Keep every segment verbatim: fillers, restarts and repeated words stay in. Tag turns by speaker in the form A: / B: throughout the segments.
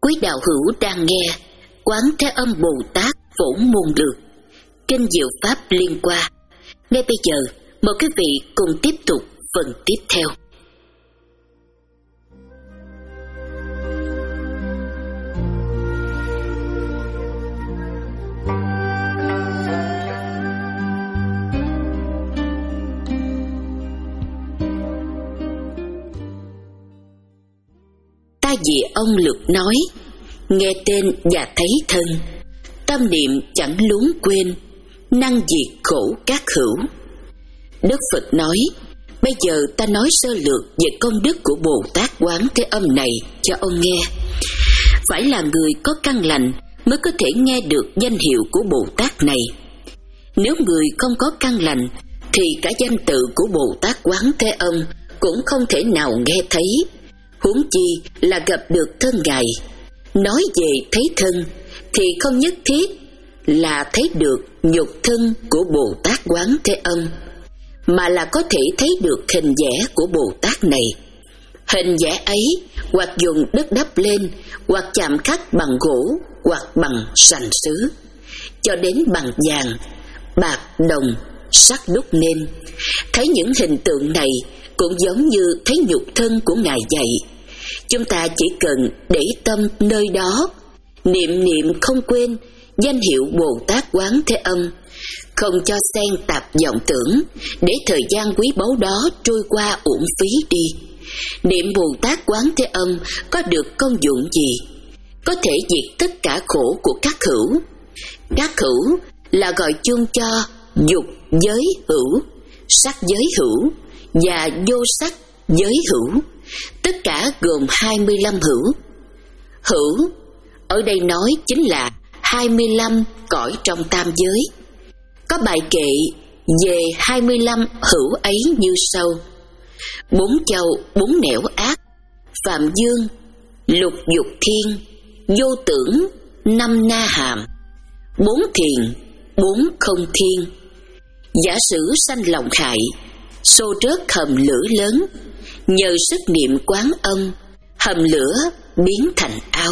A: Quý đạo hữu đang nghe Quán Thế Âm Bồ Tát Phổ Môn Lược, Kinh Diệu Pháp Liên Hoa. Ngay bây giờ, mời quý vị cùng tiếp tục phần tiếp theo. Ta vì ông Lược nói, nghe tên và thấy thân, tâm niệm chẳng luống quên, năng diệt khổ các hữu. Đức Phật nói, bây giờ ta nói sơ lược về công đức của Bồ Tát Quán Thế Âm này cho ông nghe. Phải là người có căn lành mới có thể nghe được danh hiệu của Bồ Tát này. Nếu người không có căn lành thì cả danh tự của Bồ Tát Quán Thế Âm cũng không thể nào nghe thấy, huống chi là gặp được thân Ngài. Nói về thấy thân thì không nhất thiết là thấy được nhục thân của Bồ Tát Quán Thế Âm, mà là có thể thấy được hình vẽ của Bồ Tát này. Hình vẽ ấy hoặc dùng đất đắp lên, hoặc chạm khắc bằng gỗ, hoặc bằng sành sứ, cho đến bằng vàng, bạc, đồng, sắt đúc nên. Thấy những hình tượng này cũng giống như thấy nhục thân của Ngài vậy. Chúng ta chỉ cần để tâm nơi đó, niệm niệm không quên danh hiệu Bồ Tát Quán Thế Âm, không cho xen tạp vọng tưởng, để thời gian quý báu đó trôi qua uổng phí đi. Niệm Bồ Tát Quán Thế Âm có được công dụng gì? Có thể diệt tất cả khổ của các hữu. Các hữu là gọi chung cho dục giới hữu, sắc giới hữu và vô sắc giới hữu. Tất cả gồm hai mươi lăm hữu. Hữu ở đây nói chính là hai mươi lăm cõi trong tam giới. Có bài kệ về hai mươi lăm hữu ấy như sau: bốn châu bốn nẻo ác, phạm dương, lục dục thiên, vô tưởng, năm na hàm, bốn thiền, bốn không thiên. Giả sử sanh lòng hại, xô rớt hầm lửa lớn, nhờ sức niệm Quán Âm, hầm lửa biến thành ao.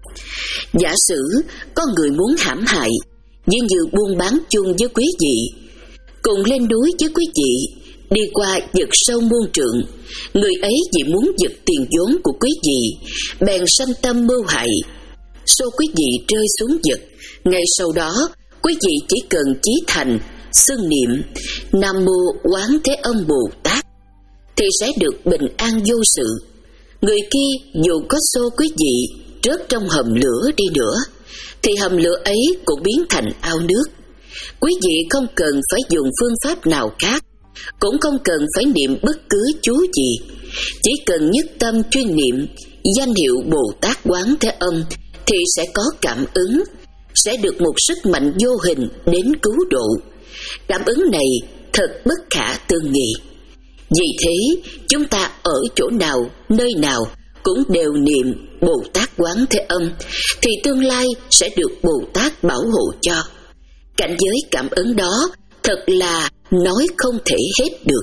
A: Giả sử có người muốn hãm hại, nhưng như buôn bán chung với quý vị, cùng lên núi với quý vị, đi qua vực sâu muôn trượng, người ấy vì muốn giật tiền vốn của quý vị, bèn sanh tâm mưu hại, xô quý vị rơi xuống vực. Ngay sau đó, quý vị chỉ cần chí thành xưng niệm Nam Mô Quán Thế Âm Bồ Tát thì sẽ được bình an vô sự. Người kia dù có xô quý vị rớt trong hầm lửa đi nữa, thì hầm lửa ấy cũng biến thành ao nước. Quý vị không cần phải dùng phương pháp nào khác, cũng không cần phải niệm bất cứ chú gì, chỉ cần nhất tâm chuyên niệm danh hiệu Bồ Tát Quán Thế Âm thì sẽ có cảm ứng, sẽ được một sức mạnh vô hình đến cứu độ. Cảm ứng này thật bất khả tư nghị. Vì thế, chúng ta ở chỗ nào, nơi nào cũng đều niệm Bồ Tát Quán Thế Âm thì tương lai sẽ được Bồ Tát bảo hộ cho. Cảnh giới cảm ứng đó thật là nói không thể hết được.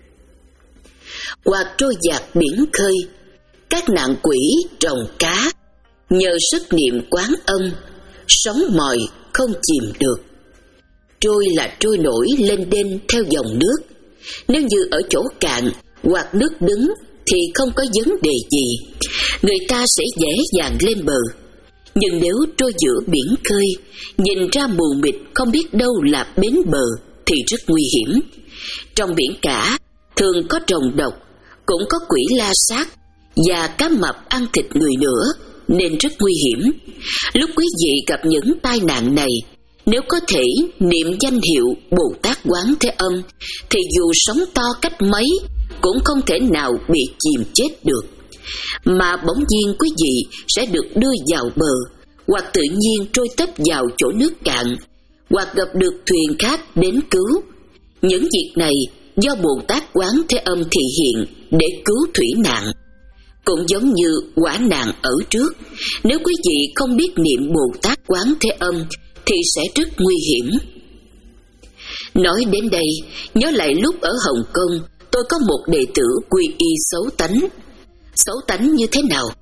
A: Hoặc trôi dạt biển khơi, các nạn quỷ rồng cá, nhờ sức niệm Quán Âm, sống mỏi không chìm được. Trôi là trôi nổi lên đên theo dòng nước. Nếu như ở chỗ cạn hoặc nước đứng thì không có vấn đề gì, người ta sẽ dễ dàng lên bờ. Nhưng nếu trôi giữa biển khơi, nhìn ra mù mịt không biết đâu là bến bờ thì rất nguy hiểm. Trong biển cả thường có rồng độc, cũng có quỷ la sát và cá mập ăn thịt người nữa, nên rất nguy hiểm. Lúc quý vị gặp những tai nạn này, nếu có thể niệm danh hiệu Bồ Tát Quán Thế Âm thì dù sóng to cách mấy cũng không thể nào bị chìm chết được, mà bỗng nhiên quý vị sẽ được đưa vào bờ, hoặc tự nhiên trôi tấp vào chỗ nước cạn, hoặc gặp được thuyền khác đến cứu. Những việc này do Bồ Tát Quán Thế Âm thị hiện để cứu thủy nạn. Cũng giống như quả nạn ở trước, nếu quý vị không biết niệm Bồ Tát Quán Thế Âm thì sẽ rất nguy hiểm. Nói đến đây, nhớ lại lúc ở Hồng Kông, tôi có một đệ tử quy y xấu tánh. Xấu tánh như thế nào?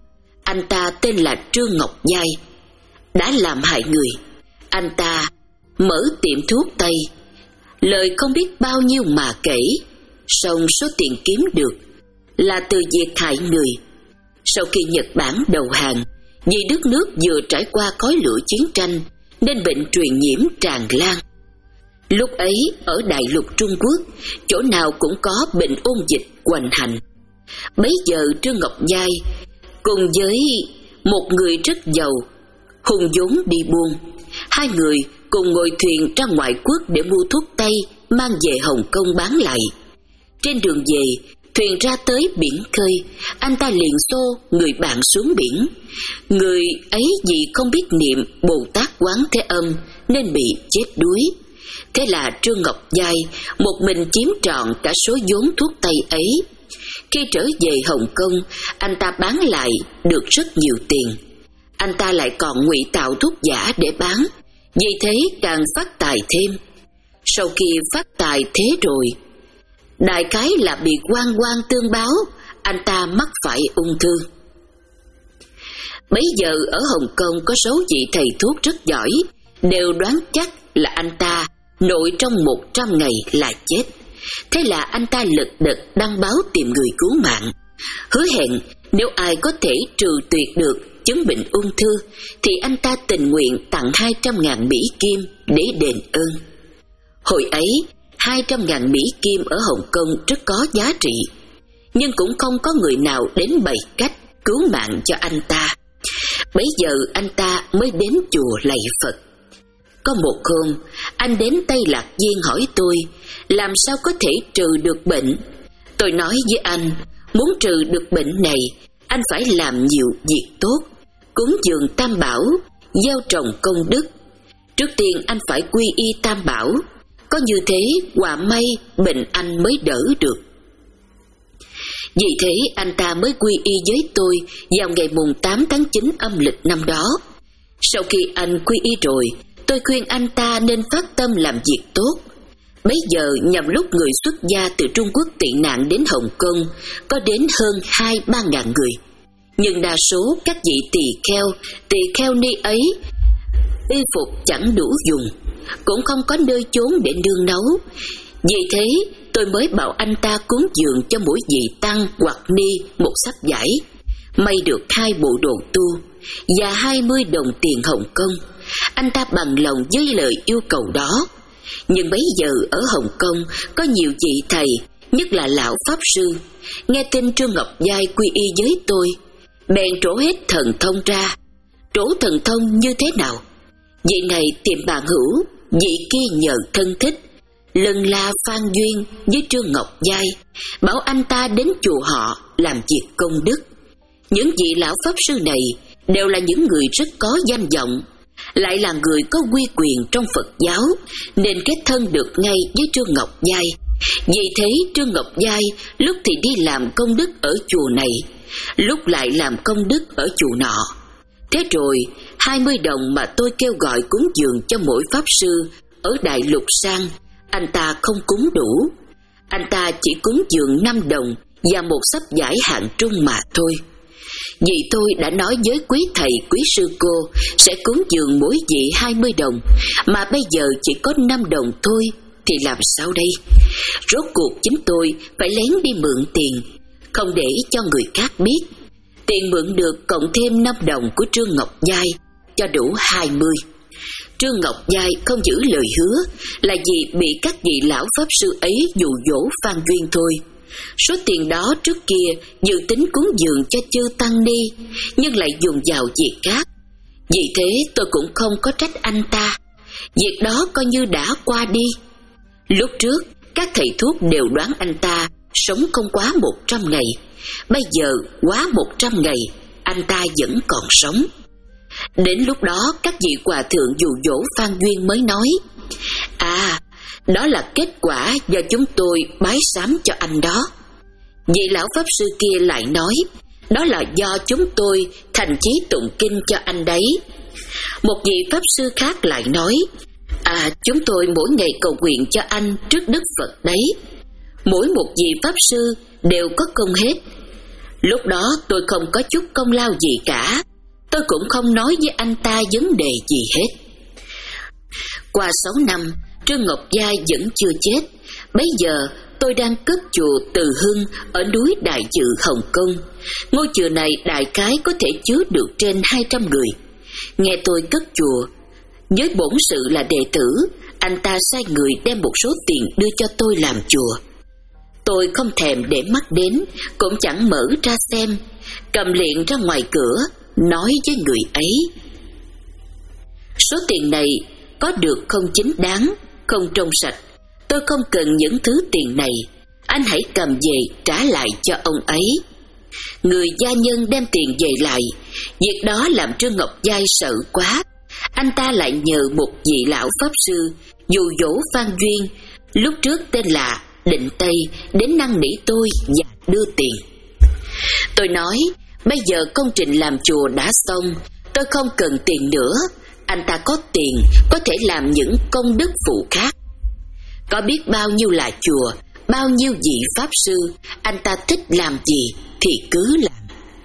A: Anh ta tên là Trương Ngọc Giai, đã làm hại người. Anh ta mở tiệm thuốc Tây, lời không biết bao nhiêu mà kể, song số tiền kiếm được là từ việc hại người. Sau khi Nhật Bản đầu hàng, vì đất nước vừa trải qua khói lửa chiến tranh nên bệnh truyền nhiễm tràn lan. Lúc ấy ở Đại lục Trung Quốc, chỗ nào cũng có bệnh ôn dịch hoành hành. Bấy giờ Trương Ngọc Giai cùng với một người rất giàu hùng vốn đi buôn, hai người cùng ngồi thuyền ra ngoại quốc để mua thuốc Tây mang về Hồng Kông bán lại. Trên đường về, thuyền ra tới biển khơi, anh ta liền xô người bạn xuống biển. Người ấy vì không biết niệm Bồ Tát Quán Thế Âm nên bị chết đuối. Thế là Trương Ngọc Giai một mình chiếm trọn cả số vốn thuốc Tây ấy. Khi trở về Hồng Kông, anh ta bán lại được rất nhiều tiền. Anh ta lại còn ngụy tạo thuốc giả để bán, vì thế càng phát tài thêm. Sau khi phát tài thế rồi, đại khái là bị oan oan tương báo, anh ta mắc phải ung thư. Bấy giờ ở Hồng Kông có số vị thầy thuốc rất giỏi, đều đoán chắc là anh ta nội trong một trăm ngày là chết. Thế là anh ta lật đật đăng báo tìm người cứu mạng, hứa hẹn nếu ai có thể trừ tuyệt được chứng bệnh ung thư thì anh ta tình nguyện tặng hai trăm ngàn Mỹ Kim để đền ơn. Hồi ấy, hai trăm ngàn Mỹ Kim ở Hồng Kông rất có giá trị, nhưng cũng không có người nào đến bày cách cứu mạng cho anh ta. Bấy giờ anh ta mới đến chùa lạy Phật. Có một hôm, anh đến Tây Lạc Viên hỏi tôi làm sao có thể trừ được bệnh. Tôi nói với anh, muốn trừ được bệnh này, anh phải làm nhiều việc tốt, cúng dường Tam Bảo, gieo trồng công đức. Trước tiên anh phải quy y Tam Bảo, có như thế quả may bệnh anh mới đỡ được. Vì thế anh ta mới quy y với tôi vào ngày mùng tám tháng chín âm lịch năm đó. Sau khi anh quy y rồi, tôi khuyên anh ta nên phát tâm làm việc tốt. Bấy giờ nhằm lúc người xuất gia từ Trung Quốc tị nạn đến Hồng Kông có đến hơn hai ba ngàn người, nhưng đa số các vị tỳ kheo, tỳ kheo ni ấy y phục chẳng đủ dùng, cũng không có nơi chốn để nương nấu. Vì thế tôi mới bảo anh ta cúng dường cho mỗi vị tăng hoặc ni một sắp vải, may được hai bộ đồ tu và hai mươi đồng tiền Hồng Kông. Anh ta bằng lòng với lời yêu cầu đó. Nhưng bấy giờ ở Hồng Kông có nhiều vị thầy, nhất là lão Pháp Sư, nghe tin Trương Ngọc Giai quy y với tôi, bèn trổ hết thần thông ra. Trổ thần thông như thế nào? Vị này tìm bạn hữu, vị kia nhờ thân thích, lần la Phan duyên với Trương Ngọc Giai, bảo anh ta đến chùa họ làm việc công đức. Những vị lão Pháp Sư này đều là những người rất có danh vọng, lại là người có uy quyền trong Phật giáo, nên kết thân được ngay với Trương Ngọc Giai. Vì thế Trương Ngọc Giai lúc thì đi làm công đức ở chùa này, lúc lại làm công đức ở chùa nọ. Thế rồi hai mươi đồng mà tôi kêu gọi cúng dường cho mỗi Pháp Sư ở Đại Lục sang, anh ta không cúng đủ. Anh ta chỉ cúng dường năm đồng và một sắp vải hạng trung mà thôi. Vì tôi đã nói với quý thầy quý sư cô sẽ cúng dường mỗi vị hai mươi đồng, mà bây giờ chỉ có năm đồng thôi, thì làm sao đây? Rốt cuộc chính tôi phải lén đi mượn tiền, không để cho người khác biết. Tiền mượn được cộng thêm năm đồng của Trương Ngọc Giai, cho đủ hai mươi. Trương Ngọc Giai không giữ lời hứa là vì bị các vị lão Pháp Sư ấy dụ dỗ Phan duyên thôi. Số tiền đó trước kia dự tính cúng dường cho chư tăng ni, nhưng lại dùng vào việc khác. Vì thế tôi cũng không có trách anh ta. Việc đó coi như đã qua đi. Lúc trước các thầy thuốc đều đoán anh ta sống không quá một trăm ngày. Bây giờ quá một trăm ngày, anh ta vẫn còn sống. Đến lúc đó các vị hòa thượng dụ dỗ Phan duyên mới nói: À, đó là kết quả do chúng tôi bái sám cho anh đó. Vị lão Pháp Sư kia lại nói: Đó là do chúng tôi thành chí tụng kinh cho anh đấy. Một vị Pháp Sư khác lại nói: À, chúng tôi mỗi ngày cầu nguyện cho anh trước Đức Phật đấy. Mỗi một vị Pháp Sư đều có công hết. Lúc đó tôi không có chút công lao gì cả. Tôi cũng không nói với anh ta vấn đề gì hết. Qua sáu năm, Trương Ngọc Giai vẫn chưa chết. Bấy giờ tôi đang cất chùa Từ Hưng ở núi Đại Dự, Hồng Kông. Ngôi chùa này đại khái có thể chứa được trên hai trăm người. Nghe tôi cất chùa, với bổn sự là đệ tử, anh ta sai người đem một số tiền đưa cho tôi làm chùa. Tôi không thèm để mắt đến, cũng chẳng mở ra xem, cầm liền ra ngoài cửa, nói với người ấy: số tiền này có được không chính đáng, không trong sạch. Tôi không cần những thứ tiền này, anh hãy cầm về trả lại cho ông ấy. Người gia nhân đem tiền về lại. Việc đó làm Trương Ngọc Giai sợ quá. Anh ta lại nhờ một vị lão pháp sư dụ dỗ Phan Duyên, lúc trước tên là Định Tây, đến năn nỉ tôi và đưa tiền. Tôi nói bây giờ công trình làm chùa đã xong, tôi không cần tiền nữa. Anh ta có tiền có thể làm những công đức phụ khác. Có biết bao nhiêu là chùa, bao nhiêu vị pháp sư, anh ta thích làm gì thì cứ làm.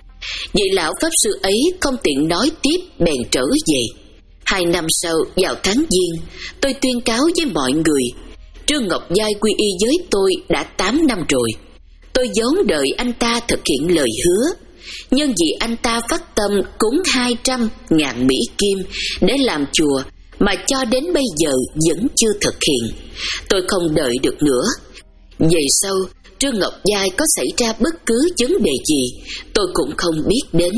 A: Vị lão pháp sư ấy không tiện nói tiếp, bèn trở về. Hai năm sau, vào tháng Giêng, tôi tuyên cáo với mọi người: Trương Ngọc Giai quy y với tôi đã tám năm rồi. Tôi vốn đợi anh ta thực hiện lời hứa, nhưng vì anh ta phát tâm cúng hai trăm ngàn Mỹ Kim để làm chùa mà cho đến bây giờ vẫn chưa thực hiện. Tôi không đợi được nữa. Về sau, Trương Ngọc Giai có xảy ra bất cứ vấn đề gì, tôi cũng không biết đến.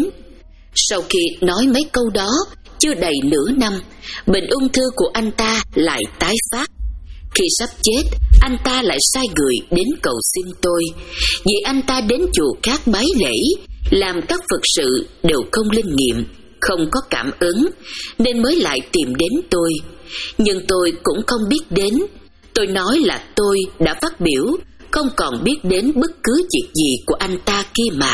A: Sau khi nói mấy câu đó, chưa đầy nửa năm, bệnh ung thư của anh ta lại tái phát. Khi sắp chết, anh ta lại sai người đến cầu xin tôi, vì anh ta đến chùa khác bái lễ, làm các Phật sự đều không linh nghiệm, không có cảm ứng, nên mới lại tìm đến tôi. Nhưng tôi cũng không biết đến. Tôi nói là tôi đã phát biểu, không còn biết đến bất cứ việc gì của anh ta kia mà.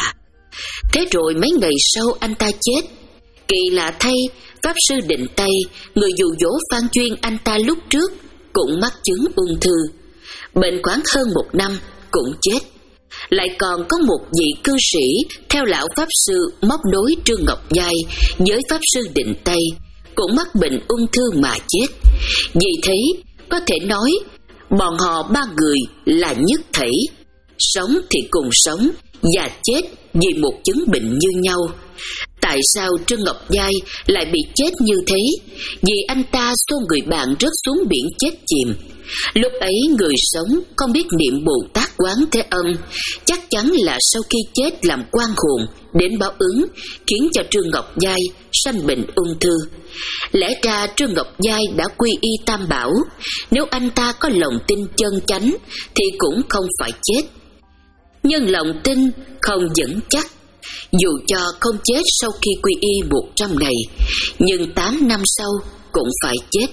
A: Thế rồi mấy ngày sau anh ta chết. Kỳ lạ thay, Pháp sư Định Tây, người dụ dỗ Phan Duyên anh ta lúc trước, cũng mắc chứng ung thư. Bệnh khoảng hơn một năm, cũng chết. Lại còn có một vị cư sĩ theo lão Pháp sư móc nối Trương Ngọc Giai với Pháp sư Định Tây, cũng mắc bệnh ung thư mà chết. Vì thế, có thể nói, bọn họ ba người là nhất thể, sống thì cùng sống, và chết vì một chứng bệnh như nhau. Tại sao Trương Ngọc Giai lại bị chết như thế? Vì anh ta xô người bạn rớt xuống biển chết chìm. Lúc ấy người sống không biết niệm Bồ Tát Quán Thế Âm, chắc chắn là sau khi chết làm oan hồn đến báo ứng, khiến cho Trương Ngọc Giai sanh bệnh ung thư. Lẽ ra Trương Ngọc Giai đã quy y Tam Bảo, nếu anh ta có lòng tin chân chánh thì cũng không phải chết. Nhưng lòng tin không vững chắc. Dù cho không chết sau khi quy y một trăm ngày, nhưng tám năm sau cũng phải chết.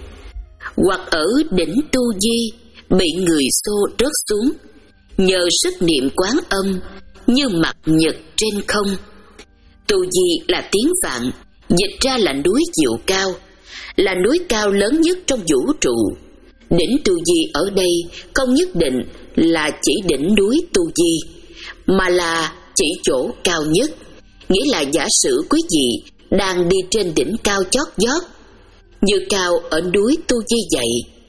A: Hoặc ở đỉnh Tu Di bị người xô rớt xuống, nhờ sức niệm Quán Âm như mặt nhật trên không. Tu Di là tiếng Phạn, dịch ra là núi Diệu Cao, là núi cao lớn nhất trong vũ trụ. Đỉnh Tu Di ở đây không nhất định là chỉ đỉnh núi Tu Di, mà là chỉ chỗ cao nhất. Nghĩa là giả sử quý vị đang đi trên đỉnh cao chót vót, như cao ở núi Tu Di vậy,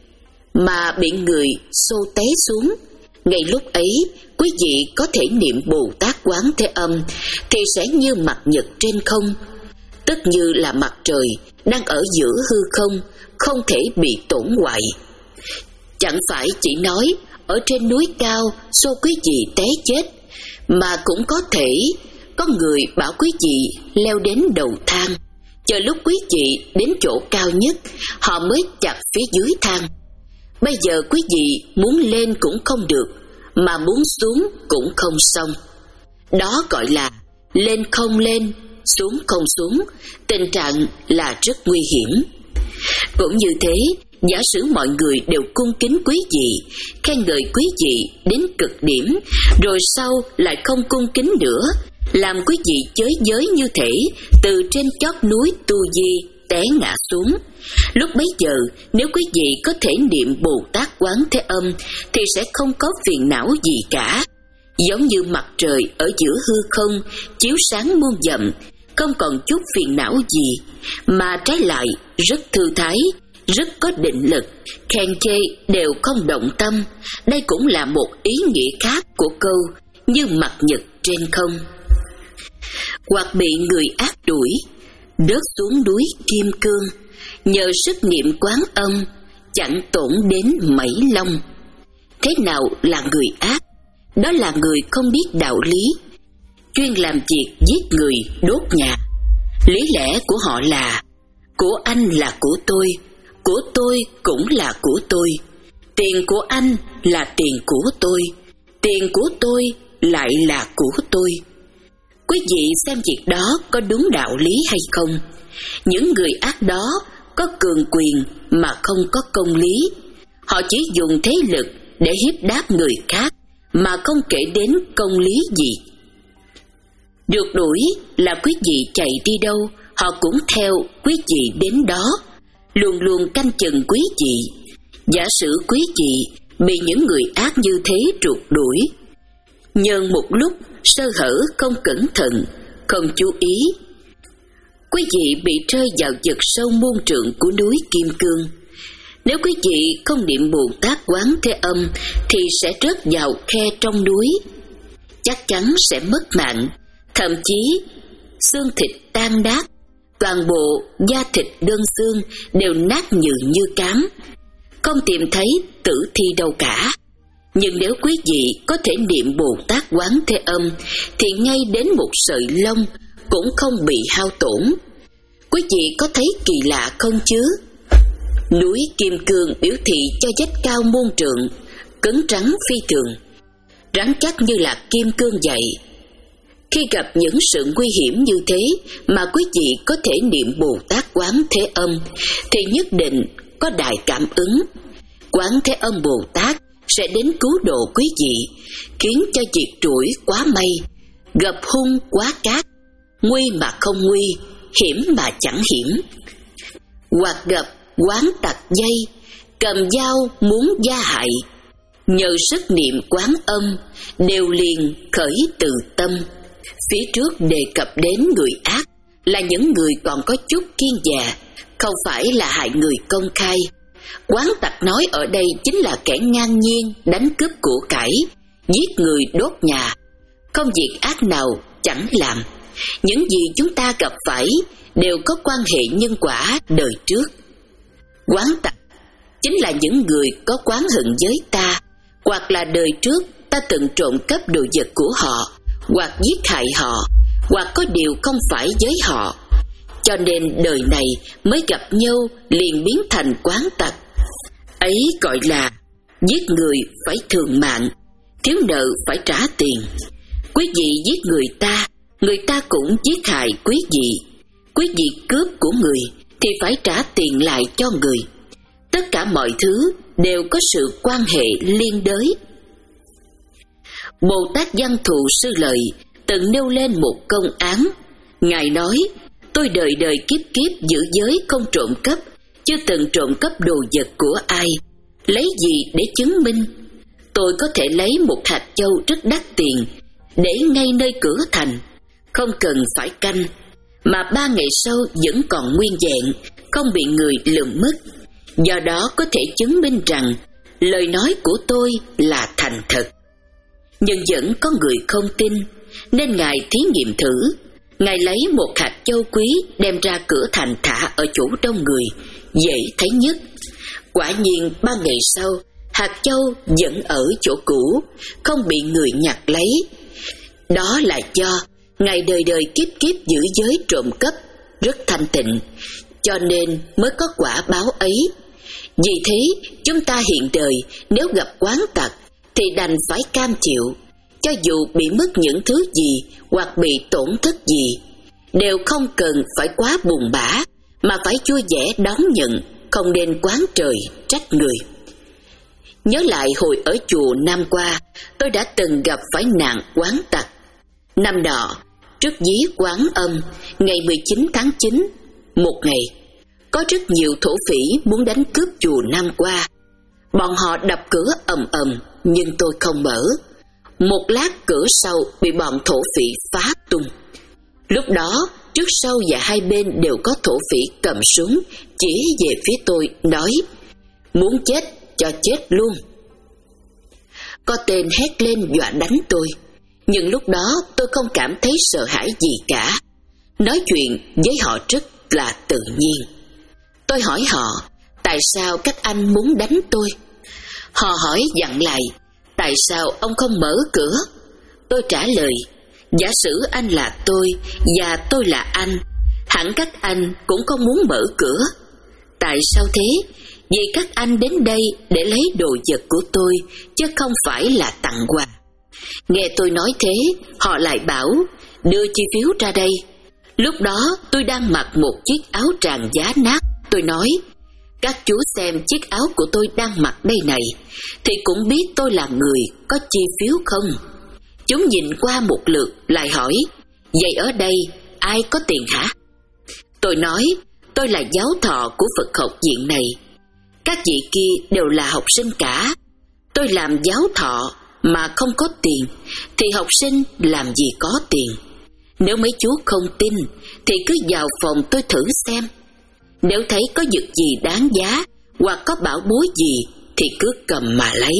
A: mà bị người xô té xuống, ngay lúc ấy quý vị có thể niệm Bồ Tát Quán Thế Âm thì sẽ như mặt nhật trên không, tức như là mặt trời đang ở giữa hư không, không thể bị tổn hoại. Chẳng phải chỉ nói ở trên núi cao xô quý vị té chết, mà cũng có thể có người bảo quý vị leo đến đầu thang, chờ lúc quý vị đến chỗ cao nhất, họ mới chặt phía dưới thang. Bây giờ quý vị muốn lên cũng không được, mà muốn xuống cũng không xong. Đó gọi là lên không lên, xuống không xuống, tình trạng là rất nguy hiểm. Cũng như thế, giả sử mọi người đều cung kính quý vị, khen ngợi quý vị đến cực điểm, rồi sau lại không cung kính nữa, làm quý vị chới giới như thể từ trên chót núi Tu Di té ngã xuống. Lúc bấy giờ, nếu quý vị có thể niệm Bồ Tát Quán Thế Âm thì sẽ không có phiền não gì cả. giống như mặt trời ở giữa hư không, chiếu sáng muôn dặm, không còn chút phiền não gì, mà trái lại rất thư thái, rất có định lực, khen chê đều không động tâm. Đây cũng là một ý nghĩa khác của câu như mặt nhật trên không. Hoặc bị người ác đuổi, rớt xuống núi Kim Cương, nhờ sức niệm Quán Âm, chẳng tổn đến mảy lông. Thế nào là người ác? Đó là người không biết đạo lý, chuyên làm việc giết người, đốt nhà. Lý lẽ của họ là: của anh là của tôi, của tôi cũng là của tôi, tiền của anh là tiền của tôi, tiền của tôi lại là của tôi. Quý vị xem việc đó có đúng đạo lý hay không? Những người ác đó có cường quyền mà không có công lý. Họ chỉ dùng thế lực để hiếp đáp người khác mà không kể đến công lý gì. Rượt đuổi là quý vị chạy đi đâu, họ cũng theo quý vị đến đó, luôn luôn canh chừng quý vị. Giả sử quý vị bị những người ác như thế rượt đuổi, nhân một lúc sơ hở không cẩn thận, không chú ý, quý vị bị rơi vào vực sâu muôn trượng của núi Kim Cương. Nếu quý vị không niệm Bồ Tát Quán Thế Âm thì sẽ rớt vào khe trong núi, chắc chắn sẽ mất mạng, thậm chí xương thịt tan nát, toàn bộ da thịt đơn xương đều nát nhừ như cám, không tìm thấy tử thi đâu cả. Nhưng nếu quý vị có thể niệm Bồ Tát Quán Thế Âm thì ngay đến một sợi lông cũng không bị hao tổn. Quý vị có thấy kỳ lạ không chứ? Núi Kim Cương biểu thị cho vách cao muôn trượng, cứng rắn phi thường, rắn chắc như là kim cương vậy. Khi gặp những sự nguy hiểm như thế mà quý vị có thể niệm Bồ Tát Quán Thế Âm thì nhất định có đại cảm ứng. Quán Thế Âm Bồ Tát sẽ đến cứu độ quý vị, khiến cho diệt trũi quá mây, gặp hung quá cát, nguy mà không nguy, hiểm mà chẳng hiểm. Hoặc gặp quán tặc dây, cầm dao muốn gia hại, nhờ sức niệm Quán Âm đều liền khởi từ tâm. Phía trước đề cập đến người ác là những người còn có chút kiên dè, không phải là hại người công khai. Quán tặc nói ở đây chính là kẻ ngang nhiên đánh cướp của cải, giết người đốt nhà, không việc ác nào chẳng làm. Những gì chúng ta gặp phải đều có quan hệ nhân quả đời trước. Quán tặc chính là những người có oán hận với ta, hoặc là đời trước ta từng trộm cắp đồ vật của họ, hoặc giết hại họ, hoặc có điều không phải với họ, cho nên đời này mới gặp nhau liền biến thành quán tặc. Ấy gọi là giết người phải thường mạng, thiếu nợ phải trả tiền. Quý vị giết người ta, người ta cũng giết hại quý vị. Quý vị cướp của người thì phải trả tiền lại cho người. Tất cả mọi thứ đều có sự quan hệ liên đới. Bồ Tát Văn Thù Sư Lợi từng nêu lên một công án. Ngài nói: tôi đời đời kiếp kiếp giữ giới không trộm cắp, chưa từng trộm cắp đồ vật của ai. Lấy gì để chứng minh? Tôi có thể lấy một hạt châu rất đắt tiền để ngay nơi cửa thành, không cần phải canh, mà ba ngày sau vẫn còn nguyên vẹn, không bị người lượm mất. Do đó có thể chứng minh rằng lời nói của tôi là thành thật. Nhưng vẫn có người không tin, nên Ngài thí nghiệm thử. Ngài lấy một hạt châu quý đem ra cửa thành thả ở chỗ đông người, dễ thấy nhất. Quả nhiên ba ngày sau, hạt châu vẫn ở chỗ cũ, không bị người nhặt lấy. Đó là do Ngài đời đời kiếp kiếp giữ giới trộm cắp rất thanh tịnh, cho nên mới có quả báo ấy. Vì thế chúng ta hiện đời nếu gặp oán tặc thì đành phải cam chịu, cho dù bị mất những thứ gì hoặc bị tổn thất gì, đều không cần phải quá buồn bã, mà phải vui vẻ đón nhận, không nên oán trời trách người. Nhớ lại hồi ở chùa năm qua, tôi đã từng gặp phải nạn oán tặc. Năm đó, trước dí Quán Âm, ngày mười chín tháng chín, một ngày, có rất nhiều thổ phỉ muốn đánh cướp chùa năm qua. Bọn họ đập cửa ầm ầm, nhưng tôi không mở. một lát cửa sau bị bọn thổ phỉ phá tung. Lúc đó, trước sau và hai bên đều có thổ phỉ cầm súng chỉ về phía tôi, nói: muốn chết cho chết luôn. Có tên hét lên dọa đánh tôi, nhưng lúc đó tôi không cảm thấy sợ hãi gì cả. Nói chuyện với họ rất là tự nhiên. Tôi hỏi họ, tại sao các anh muốn đánh tôi? Họ hỏi dặn lại, tại sao ông không mở cửa? Tôi trả lời, giả sử anh là tôi và tôi là anh, hẳn các anh cũng không muốn mở cửa. Tại sao thế? Vì các anh đến đây để lấy đồ vật của tôi, chứ không phải là tặng quà. Nghe tôi nói thế, họ lại bảo, đưa chi phiếu ra đây. Lúc đó tôi đang mặc một chiếc áo tràng giá nát. Tôi nói, các chú xem chiếc áo của tôi đang mặc đây này, thì cũng biết tôi là người có chi phiếu không? Chúng nhìn qua một lượt lại hỏi, vậy ở đây ai có tiền hả? Tôi nói, tôi là giáo thọ của Phật học viện này. Các vị kia đều là học sinh cả. Tôi làm giáo thọ mà không có tiền, thì học sinh làm gì có tiền. Nếu mấy chú không tin, thì cứ vào phòng tôi thử xem. Nếu thấy có vật gì đáng giá, hoặc có bảo bối gì, thì cứ cầm mà lấy.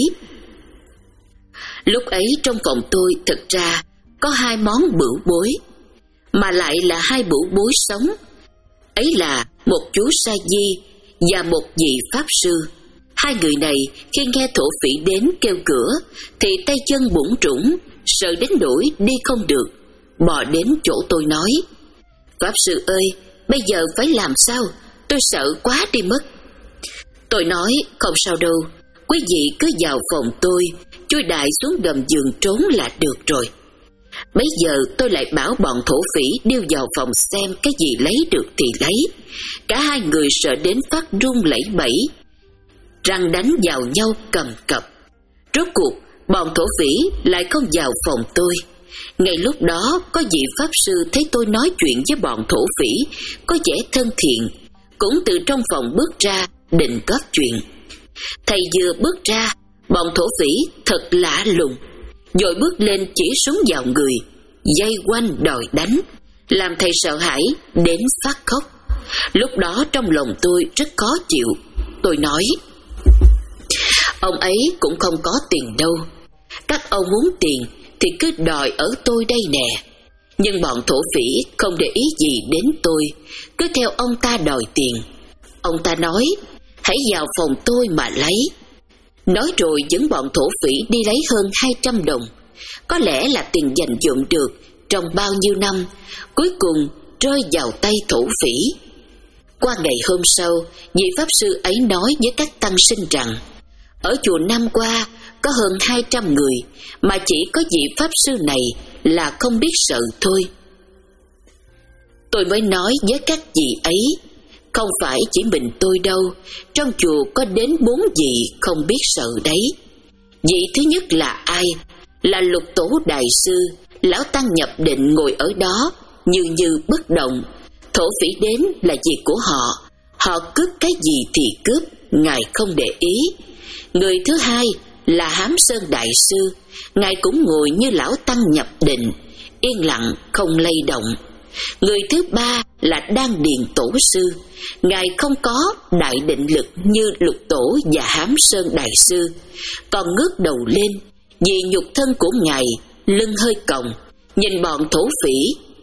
A: Lúc ấy trong phòng tôi thực ra có hai món bửu bối, mà lại là hai bửu bối sống. Ấy là một chú sa di và một vị pháp sư. Hai người này khi nghe thổ phỉ đến kêu cửa, thì tay chân bủn rủn, sợ đến nỗi đi không được, bò đến chỗ tôi nói, pháp sư ơi, bây giờ phải làm sao? Tôi sợ quá đi mất. Tôi nói, không sao đâu, quý vị cứ vào phòng tôi, chui đại xuống gầm giường trốn là được rồi. Bây giờ tôi lại bảo bọn thổ phỉ điêu vào phòng xem cái gì lấy được thì lấy. Cả hai người sợ đến phát run lẩy bẩy, răng đánh vào nhau cầm cập. Rốt cuộc bọn thổ phỉ lại không vào phòng tôi. Ngay lúc đó có vị pháp sư thấy tôi nói chuyện với bọn thổ phỉ có vẻ thân thiện, cũng từ trong phòng bước ra định góp chuyện. Thầy vừa bước ra, bọn thổ phỉ thật lạ lùng, rồi bước lên chỉ súng vào người, dây quanh đòi đánh, làm thầy sợ hãi đến phát khóc. Lúc đó trong lòng tôi rất khó chịu. Tôi nói, ông ấy cũng không có tiền đâu. Các ông muốn tiền thì cứ đòi ở tôi đây nè. Nhưng bọn thổ phỉ không để ý gì đến tôi, cứ theo ông ta đòi tiền. Ông ta nói, hãy vào phòng tôi mà lấy. Nói rồi dẫn bọn thổ phỉ đi lấy hơn hai trăm đồng. Có lẽ là tiền dành dụm được trong bao nhiêu năm, cuối cùng rơi vào tay thổ phỉ. Qua ngày hôm sau, vị pháp sư ấy nói với các tăng sinh rằng, ở chùa năm qua có hơn hai trăm người, mà chỉ có vị pháp sư này là không biết sợ thôi. Tôi mới nói với các vị ấy, không phải chỉ mình tôi đâu, trong chùa có đến bốn vị không biết sợ đấy. Vị thứ nhất là ai? Là Lục Tổ Đại Sư. Lão Tăng nhập định ngồi ở đó như như bất động. Thổ phỉ đến là việc của họ, họ cướp cái gì thì cướp, Ngài không để ý. Người thứ hai là Hám Sơn Đại Sư. Ngài cũng ngồi như Lão Tăng nhập định, yên lặng không lay động. Người thứ ba là Đan Điền Tổ Sư. Ngài không có đại định lực như Lục Tổ và Hám Sơn Đại Sư, còn ngước đầu lên vì nhục thân của Ngài lưng hơi còng, nhìn bọn thổ phỉ.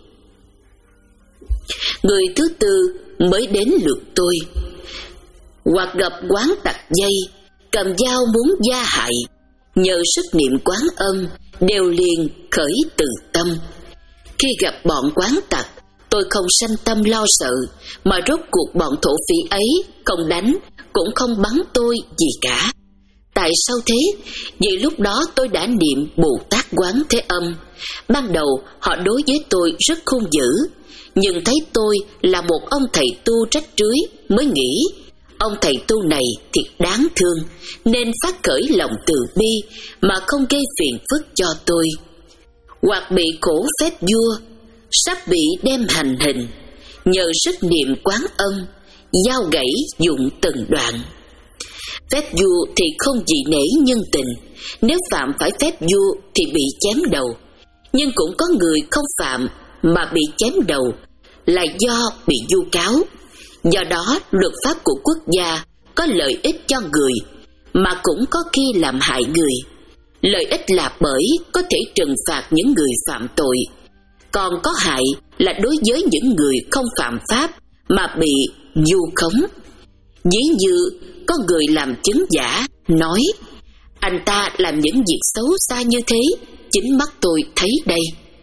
A: Người thứ tư mới đến lượt tôi. Hoặc gặp quán tặc dây, cầm dao muốn gia hại, nhờ sức niệm Quán Âm đều liền khởi từ tâm. Khi gặp bọn quán tặc, tôi không sanh tâm lo sợ, mà rốt cuộc bọn thổ phỉ ấy không đánh, cũng không bắn tôi gì cả. Tại sao thế? Vì lúc đó tôi đã niệm Bồ Tát Quán Thế Âm. Ban đầu họ đối với tôi rất hung dữ, nhưng thấy tôi là một ông thầy tu trách rưới mới nghĩ, ông thầy tu này thiệt đáng thương, nên phát khởi lòng từ bi mà không gây phiền phức cho tôi. Hoặc bị khổ phép vua, sắp bị đem hành hình, nhờ sức niệm Quán Âm, dao gãy dụng từng đoạn. Phép vua thì không gì nể nhân tình, nếu phạm phải phép vua thì bị chém đầu. Nhưng cũng có người không phạm mà bị chém đầu là do bị vu cáo. Do đó luật pháp của quốc gia có lợi ích cho người mà cũng có khi làm hại người. Lợi ích là bởi có thể trừng phạt những người phạm tội, còn có hại là đối với những người không phạm pháp mà bị vu khống. Ví như có người làm chứng giả nói anh ta làm những việc xấu xa như thế, chính mắt tôi thấy đây.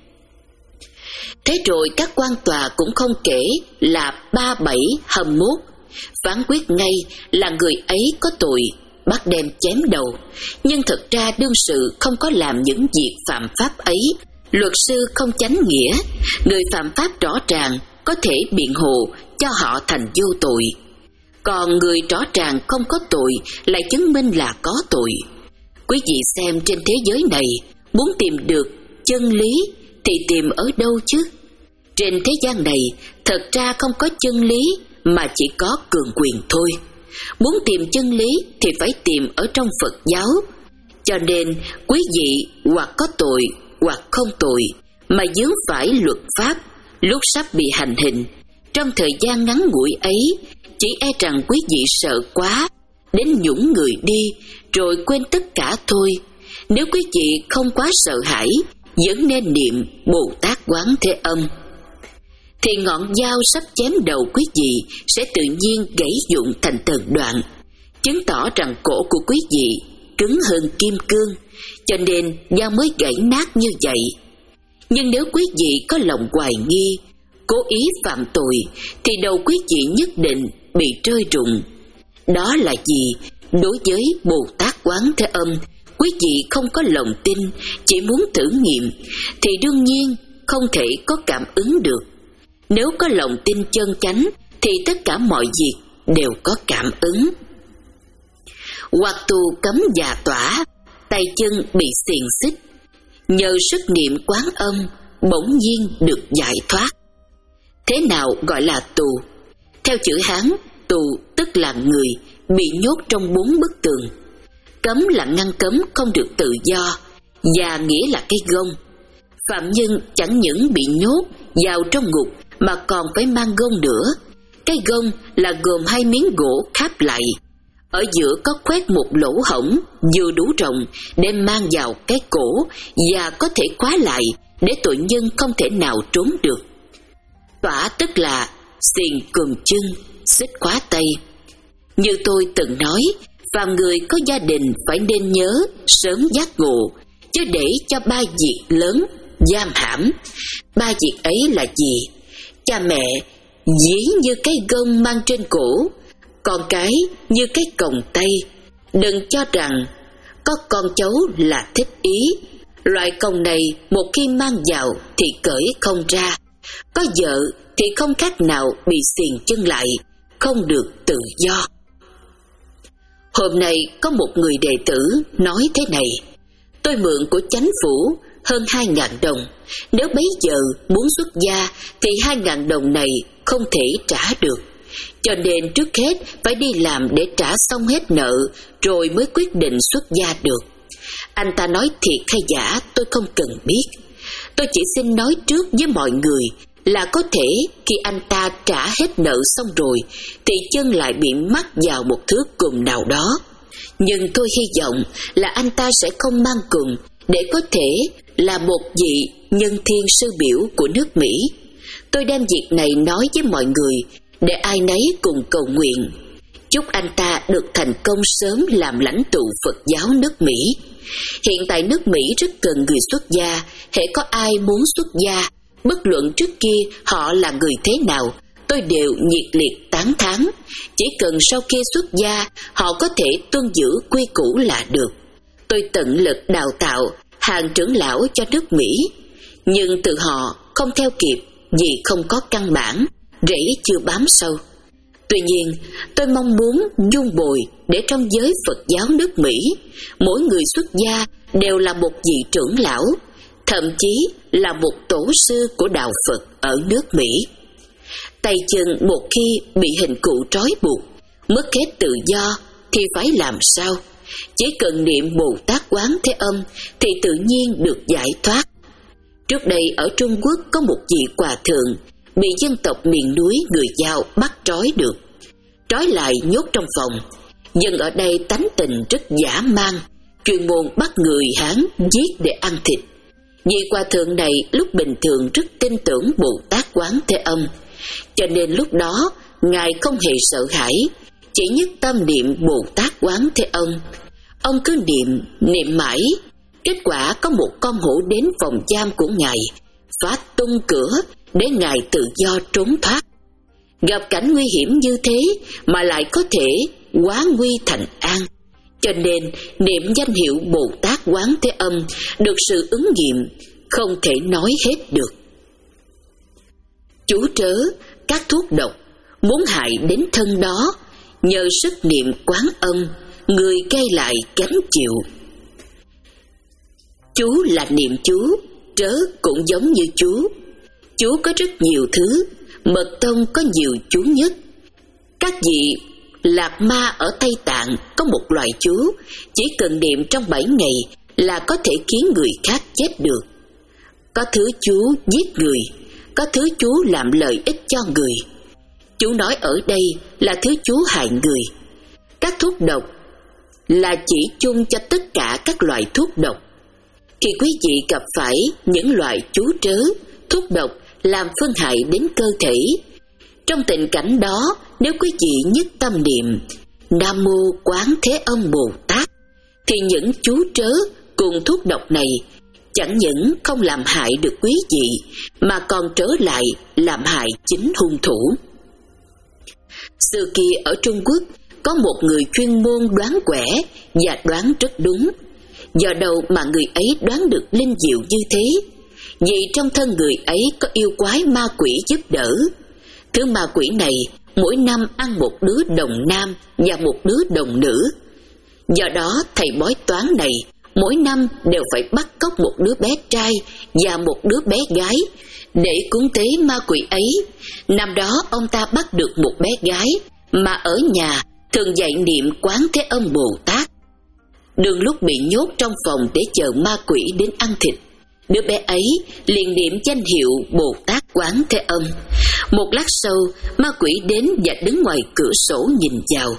A: Thế rồi các quan tòa cũng không kể là ba bảy hầm mốt, phán quyết ngay là người ấy có tội, bắt đem chém đầu. Nhưng thực ra đương sự không có làm những việc phạm pháp ấy. Luật sư không chánh nghĩa, người phạm pháp rõ ràng có thể biện hộ cho họ thành vô tội, còn người rõ ràng không có tội lại chứng minh là có tội. Quý vị xem trên thế giới này, muốn tìm được chân lý thì tìm ở đâu chứ? Trên thế gian này thật ra không có chân lý mà chỉ có cường quyền thôi. Muốn tìm chân lý thì phải tìm ở trong Phật giáo. Cho nên quý vị hoặc có tội hoặc không tội mà vướng phải luật pháp, lúc sắp bị hành hình, trong thời gian ngắn ngủi ấy, chỉ e rằng quý vị sợ quá đến nhũng người đi rồi quên tất cả thôi. Nếu quý vị không quá sợ hãi, vẫn nên niệm Bồ Tát Quán Thế Âm, thì ngọn dao sắp chém đầu quý vị sẽ tự nhiên gãy vụn thành từng đoạn, chứng tỏ rằng cổ của quý vị cứng hơn kim cương, cho nên dao mới gãy nát như vậy. Nhưng nếu quý vị có lòng hoài nghi, cố ý phạm tội, thì đầu quý vị nhất định bị rơi rụng. Đó là gì? Đối với Bồ Tát Quán Thế Âm, quý vị không có lòng tin, chỉ muốn thử nghiệm, thì đương nhiên không thể có cảm ứng được. Nếu có lòng tin chân chánh, thì tất cả mọi việc đều có cảm ứng. Hoặc tù cấm già tỏa, tay chân bị xiềng xích, nhờ sức niệm Quán Âm bỗng nhiên được giải thoát. Thế nào gọi là tù? Theo chữ Hán, tù tức là người bị nhốt trong bốn bức tường. Cấm là ngăn cấm không được tự do, và nghĩa là cái gông. Phạm nhân chẳng những bị nhốt vào trong ngục mà còn phải mang gông nữa. Cái gông là gồm hai miếng gỗ kháp lại, ở giữa có khoét một lỗ hổng vừa đủ rộng để mang vào cái cổ và có thể khóa lại để tội nhân không thể nào trốn được. Tỏa tức là xiềng cùm chân, xích khóa tay. Như tôi từng nói, phàm người có gia đình phải nên nhớ sớm giác ngộ, chứ để cho ba việc lớn giam hãm. Ba việc ấy là gì? Cha mẹ dí như cái gông mang trên cổ, con cái như cái còng tay. Đừng cho rằng có con cháu là thích ý, loại còng này một khi mang vào thì cởi không ra. Có vợ thì không khác nào bị xiềng chân lại, không được tự do. Hôm nay có một người đệ tử nói thế này: tôi mượn của chánh phủ hơn hai ngàn đồng, nếu bấy giờ muốn xuất gia thì hai ngàn đồng này không thể trả được, cho nên trước hết phải đi làm để trả xong hết nợ rồi mới quyết định xuất gia được. Anh ta nói thiệt hay giả tôi không cần biết, tôi chỉ xin nói trước với mọi người là có thể khi anh ta trả hết nợ xong rồi thì chân lại bị mắc vào một thứ cùm nào đó. Nhưng tôi hy vọng là anh ta sẽ không mang cùm để có thể là một vị nhân thiên sư biểu của nước Mỹ. Tôi đem việc này nói với mọi người để ai nấy cùng cầu nguyện, chúc anh ta được thành công sớm làm lãnh tụ Phật giáo nước Mỹ. Hiện tại nước Mỹ rất cần người xuất gia, hễ có ai muốn xuất gia, bất luận trước kia họ là người thế nào, tôi đều nhiệt liệt tán thán. Chỉ cần sau khi xuất gia họ có thể tuân giữ quy củ là được. Tôi tận lực đào tạo hàng trưởng lão cho nước Mỹ, nhưng từ họ không theo kịp vì không có căn bản, rễ chưa bám sâu. Tuy nhiên, tôi mong muốn dung bồi để trong giới Phật giáo nước Mỹ, mỗi người xuất gia đều là một vị trưởng lão, thậm chí là một tổ sư của đạo Phật ở nước Mỹ. Tay chân một khi bị hình cụ trói buộc, mất hết tự do thì phải làm sao? Chỉ cần niệm Bồ Tát Quán Thế Âm thì tự nhiên được giải thoát. Trước đây ở Trung Quốc có một vị hòa thượng bị dân tộc miền núi người Dao bắt trói được, trói lại nhốt trong phòng. Dân ở đây tánh tình rất dã man, chuyên môn bắt người Hán giết để ăn thịt. Vị hòa thượng này lúc bình thường rất tin tưởng Bồ Tát Quán Thế Âm, cho nên lúc đó ngài không hề sợ hãi, chỉ nhất tâm niệm Bồ Tát Quán Thế Âm. Ông cứ niệm, niệm mãi, kết quả có một con hổ đến phòng giam của ngài, phá tung cửa để ngài tự do trốn thoát. Gặp cảnh nguy hiểm như thế mà lại có thể hóa nguy thành an, cho nên niệm danh hiệu Bồ Tát Quán Thế Âm được sự ứng nghiệm không thể nói hết được. Chú trớ, các thuốc độc muốn hại đến thân đó, nhờ sức niệm Quán Âm, người gây lại gánh chịu. Chú là niệm chú, trớ cũng giống như chú. Chú có rất nhiều thứ, mật tông có nhiều chú nhất. Các vị Lạc Ma ở Tây Tạng có một loại chú, chỉ cần niệm trong bảy ngày là có thể khiến người khác chết được. Có thứ chú giết người, có thứ chú làm lợi ích cho người. Chú nói ở đây là thứ chú hại người. Các thuốc độc là chỉ chung cho tất cả các loại thuốc độc. Khi quý vị gặp phải những loại chú trớ, thuốc độc làm phương hại đến cơ thể, trong tình cảnh đó, nếu quý vị nhất tâm niệm Nam Mô Quán Thế Âm Bồ Tát, thì những chú trớ cùng thuốc độc này chẳng những không làm hại được quý vị, mà còn trở lại làm hại chính hung thủ. Xưa kia ở Trung Quốc có một người chuyên môn đoán quẻ và đoán rất đúng. Do đâu mà người ấy đoán được linh diệu như thế? Vì trong thân người ấy có yêu quái ma quỷ giúp đỡ. Thứ ma quỷ này mỗi năm ăn một đứa đồng nam và một đứa đồng nữ. Do đó thầy bói toán này mỗi năm đều phải bắt cóc một đứa bé trai và một đứa bé gái để cúng tế ma quỷ ấy. Năm đó ông ta bắt được một bé gái mà ở nhà thường dạy niệm Quán Thế Âm Bồ Tát. Đường lúc bị nhốt trong phòng để chờ ma quỷ đến ăn thịt, đứa bé ấy liền niệm danh hiệu Bồ Tát Quán Thế Âm. Một lát sau, ma quỷ đến và đứng ngoài cửa sổ nhìn vào.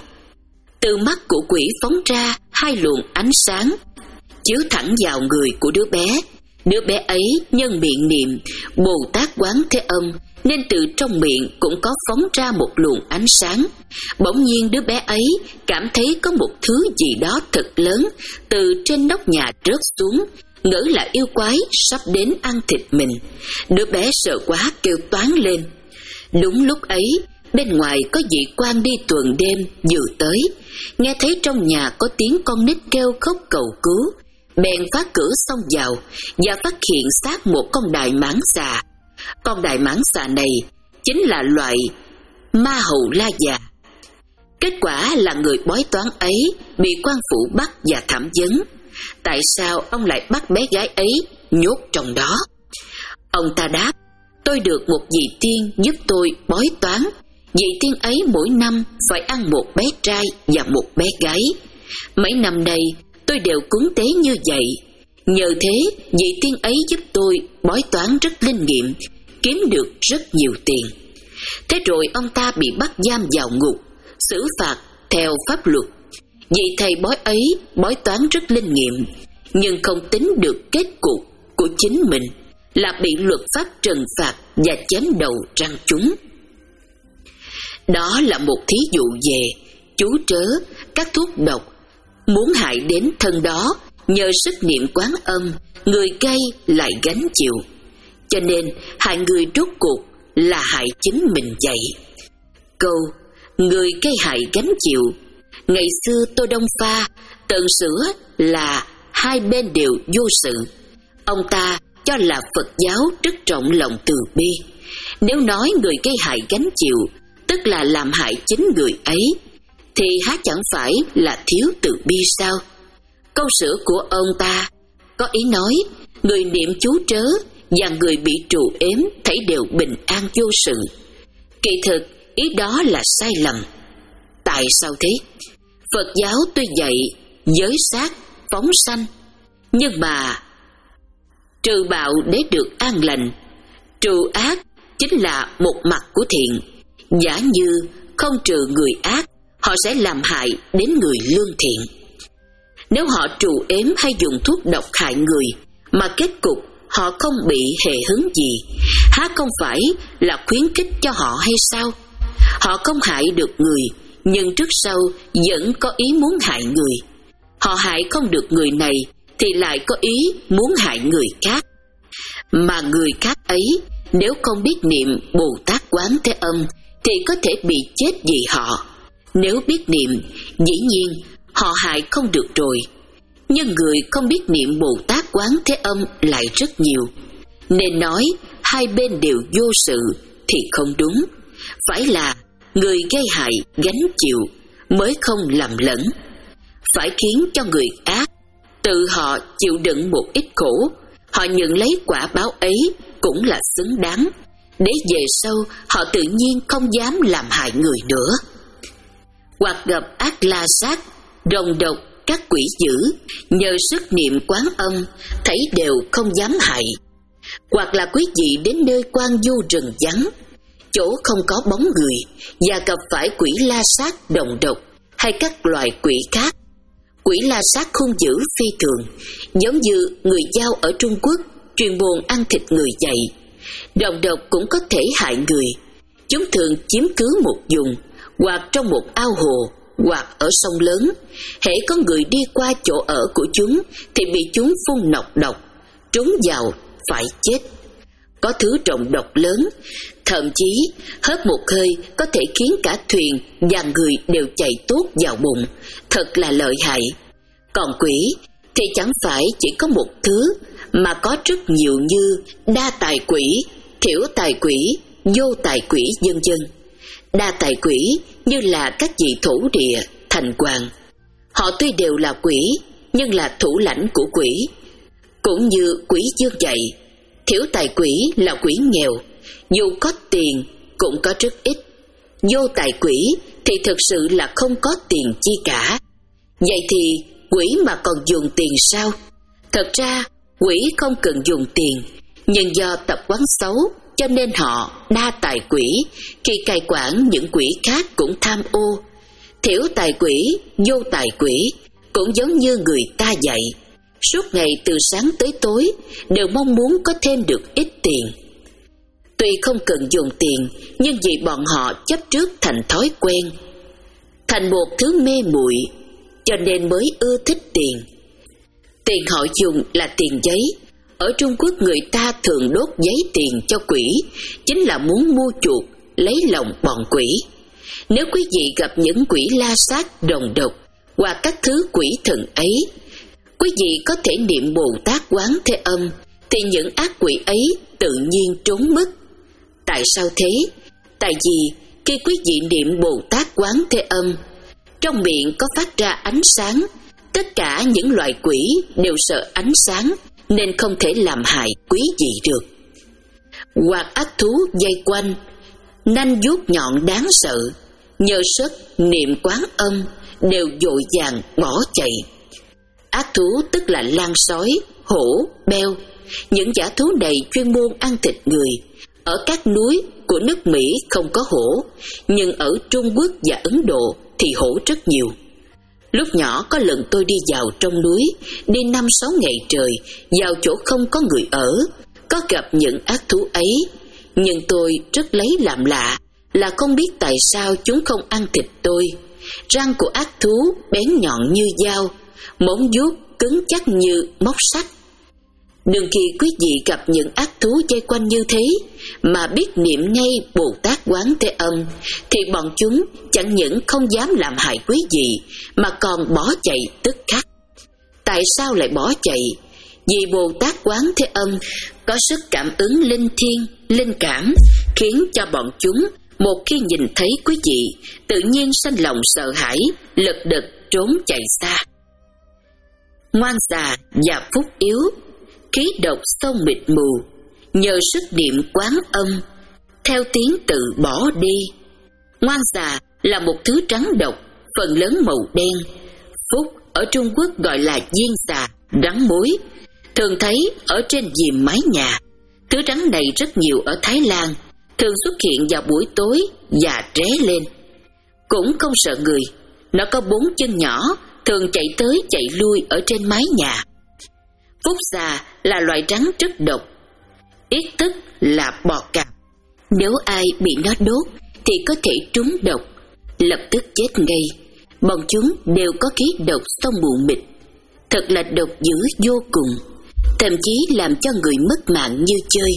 A: Từ mắt của quỷ phóng ra hai luồng ánh sáng, chiếu thẳng vào người của đứa bé. Đứa bé ấy nhân miệng niệm Bồ Tát Quán Thế Âm, nên từ trong miệng cũng có phóng ra một luồng ánh sáng. Bỗng nhiên đứa bé ấy cảm thấy có một thứ gì đó thật lớn từ trên nóc nhà rớt xuống, ngỡ là yêu quái sắp đến ăn thịt mình. Đứa bé sợ quá kêu toáng lên. Đúng lúc ấy, bên ngoài có vị quan đi tuần đêm vừa tới, nghe thấy trong nhà có tiếng con nít kêu khóc cầu cứu, bèn phá cửa xông vào và phát hiện xác một con đại mãng xà. Con đại mãng xà này chính là loại ma hầu la già. Kết quả là người bói toán ấy bị quan phủ bắt và thẩm vấn. Tại sao ông lại bắt bé gái ấy nhốt trong đó? Ông ta đáp: tôi được một vị tiên giúp tôi bói toán. Vị tiên ấy mỗi năm phải ăn một bé trai và một bé gái. Mấy năm nay tôi đều cúng tế như vậy. Nhờ thế vị tiên ấy giúp tôi bói toán rất linh nghiệm, kiếm được rất nhiều tiền. Thế rồi ông ta bị bắt giam vào ngục, xử phạt theo pháp luật. Vị thầy bói ấy bói toán rất linh nghiệm, nhưng không tính được kết cục của chính mình là bị luật pháp trừng phạt và chém đầu răng chúng. Đó là một thí dụ về chú trớ, các thuốc độc muốn hại đến thân đó, nhờ sức niệm Quán Âm, người gây lại gánh chịu. Cho nên hại người rốt cuộc là hại chính mình vậy. Câu người gây hại gánh chịu, ngày xưa Tô Đông Pha tận sửa là hai bên đều vô sự. Ông ta cho là Phật giáo rất trọng lòng từ bi. Nếu nói người gây hại gánh chịu, tức là làm hại chính người ấy, thì há chẳng phải là thiếu từ bi sao? Câu sửa của ông ta có ý nói người niệm chú trớ và người bị trù ếm thấy đều bình an vô sự. Kỳ thực ý đó là sai lầm. Tại sao thế? Phật giáo tuy dạy giới sát, phóng sanh, nhưng mà trừ bạo để được an lành, trừ ác chính là một mặt của thiện. Giả như không trừ người ác, họ sẽ làm hại đến người lương thiện. Nếu họ trù ếm hay dùng thuốc độc hại người, mà kết cục họ không bị hề hứng gì, há không phải là khuyến khích cho họ hay sao? Họ không hại được người, nhưng trước sau vẫn có ý muốn hại người. Họ hại không được người này thì lại có ý muốn hại người khác. Mà người khác ấy nếu không biết niệm Bồ Tát Quán Thế Âm thì có thể bị chết vì họ. Nếu biết niệm, dĩ nhiên họ hại không được rồi. Nhưng người không biết niệm Bồ Tát Quán Thế Âm lại rất nhiều. Nên nói hai bên đều vô sự thì không đúng. Phải là người gây hại gánh chịu mới không lầm lẫn. Phải khiến cho người ác tự họ chịu đựng một ít khổ, họ nhận lấy quả báo ấy cũng là xứng đáng. Để về sau họ tự nhiên không dám làm hại người nữa. Hoặc gặp ác la sát, rồng độc, các quỷ dữ, nhờ sức niệm Quán Âm thấy đều không dám hại. Hoặc là quý vị đến nơi quan du rừng vắng, chỗ không có bóng người, và gặp phải quỷ la sát, đồng độc hay các loài quỷ khác. Quỷ la sát hung dữ phi thường, giống như người Dao ở Trung Quốc chuyên buôn ăn thịt người vậy. Đồng độc cũng có thể hại người. Chúng thường chiếm cứ một vùng, hoặc trong một ao hồ, hoặc ở sông lớn. Hễ có người đi qua chỗ ở của chúng thì bị chúng phun nọc độc, trúng vào phải chết. Có thứ trộm độc lớn, thậm chí hớp một hơi có thể khiến cả thuyền và người đều chạy tuốt vào bụng, thật là lợi hại. Còn quỷ thì chẳng phải chỉ có một thứ, mà có rất nhiều như đa tài quỷ, thiểu tài quỷ, vô tài quỷ, vân vân. Đa tài quỷ như là các vị thủ địa, thành hoàng. Họ tuy đều là quỷ, nhưng là thủ lãnh của quỷ. Cũng như quỷ dương vậy. Thiểu tài quỷ là quỷ nghèo, dù có tiền cũng có rất ít. Vô tài quỷ thì thực sự là không có tiền chi cả. Vậy thì quỷ mà còn dùng tiền sao? Thật ra quỷ không cần dùng tiền, nhưng do tập quán xấu cho nên họ đa tài quỷ, khi cai quản những quỷ khác cũng tham ô. Thiểu tài quỷ, vô tài quỷ cũng giống như người ta vậy, suốt ngày từ sáng tới tối đều mong muốn có thêm được ít tiền. Tuy không cần dùng tiền, nhưng vì bọn họ chấp trước thành thói quen, thành một thứ mê muội, cho nên mới ưa thích tiền. Tiền họ dùng là tiền giấy. Ở Trung Quốc người ta thường đốt giấy tiền cho quỷ, chính là muốn mua chuộc, lấy lòng bọn quỷ. Nếu quý vị gặp những quỷ la sát, đồng độc hoặc các thứ quỷ thần ấy, quý vị có thể niệm Bồ Tát Quán Thế Âm thì những ác quỷ ấy tự nhiên trốn mất. Tại sao thế? Tại vì khi quý vị niệm Bồ Tát Quán Thế Âm, trong miệng có phát ra ánh sáng. Tất cả những loài quỷ đều sợ ánh sáng, nên không thể làm hại quý vị được. Hoặc ác thú dây quanh, nanh vuốt nhọn đáng sợ, nhờ sức niệm Quán Âm đều vội vàng bỏ chạy. Ác thú tức là lang sói, hổ, beo. Những dã thú này chuyên môn ăn thịt người. Ở các núi của nước Mỹ không có hổ, nhưng ở Trung Quốc và Ấn Độ thì hổ rất nhiều. Lúc nhỏ có lần tôi đi vào trong núi, đi năm sáu ngày trời, vào chỗ không có người ở, có gặp những ác thú ấy. Nhưng tôi rất lấy làm lạ, là không biết tại sao chúng không ăn thịt tôi. Răng của ác thú bén nhọn như dao, móng vuốt cứng chắc như móc sắt. Đừng khi quý vị gặp những ác thú dây quanh như thế mà biết niệm ngay Bồ Tát Quán Thế Âm, thì bọn chúng chẳng những không dám làm hại quý vị mà còn bỏ chạy tức khắc. Tại sao lại bỏ chạy? Vì Bồ Tát Quán Thế Âm có sức cảm ứng linh thiêng, linh cảm, khiến cho bọn chúng một khi nhìn thấy quý vị tự nhiên sanh lòng sợ hãi, lật đật trốn chạy xa. Ngoan già và phúc yếu, khí độc sâu mịt mù, nhờ sức niệm Quán Âm, theo tiếng tự bỏ đi. Ngoan già là một thứ rắn độc, phần lớn màu đen. Phúc ở Trung Quốc gọi là diên xà, rắn mối, thường thấy ở trên diềm mái nhà. Thứ rắn này rất nhiều ở Thái Lan, thường xuất hiện vào buổi tối và ré lên. Cũng không sợ người, nó có bốn chân nhỏ, thường chạy tới chạy lui ở trên mái nhà. Phúc xà là loại rắn rất độc, ít tức là bò cạp. Nếu ai bị nó đốt thì có thể trúng độc, lập tức chết ngay. Bọn chúng đều có khí độc sông mù mịt, thật là độc dữ vô cùng, thậm chí làm cho người mất mạng như chơi.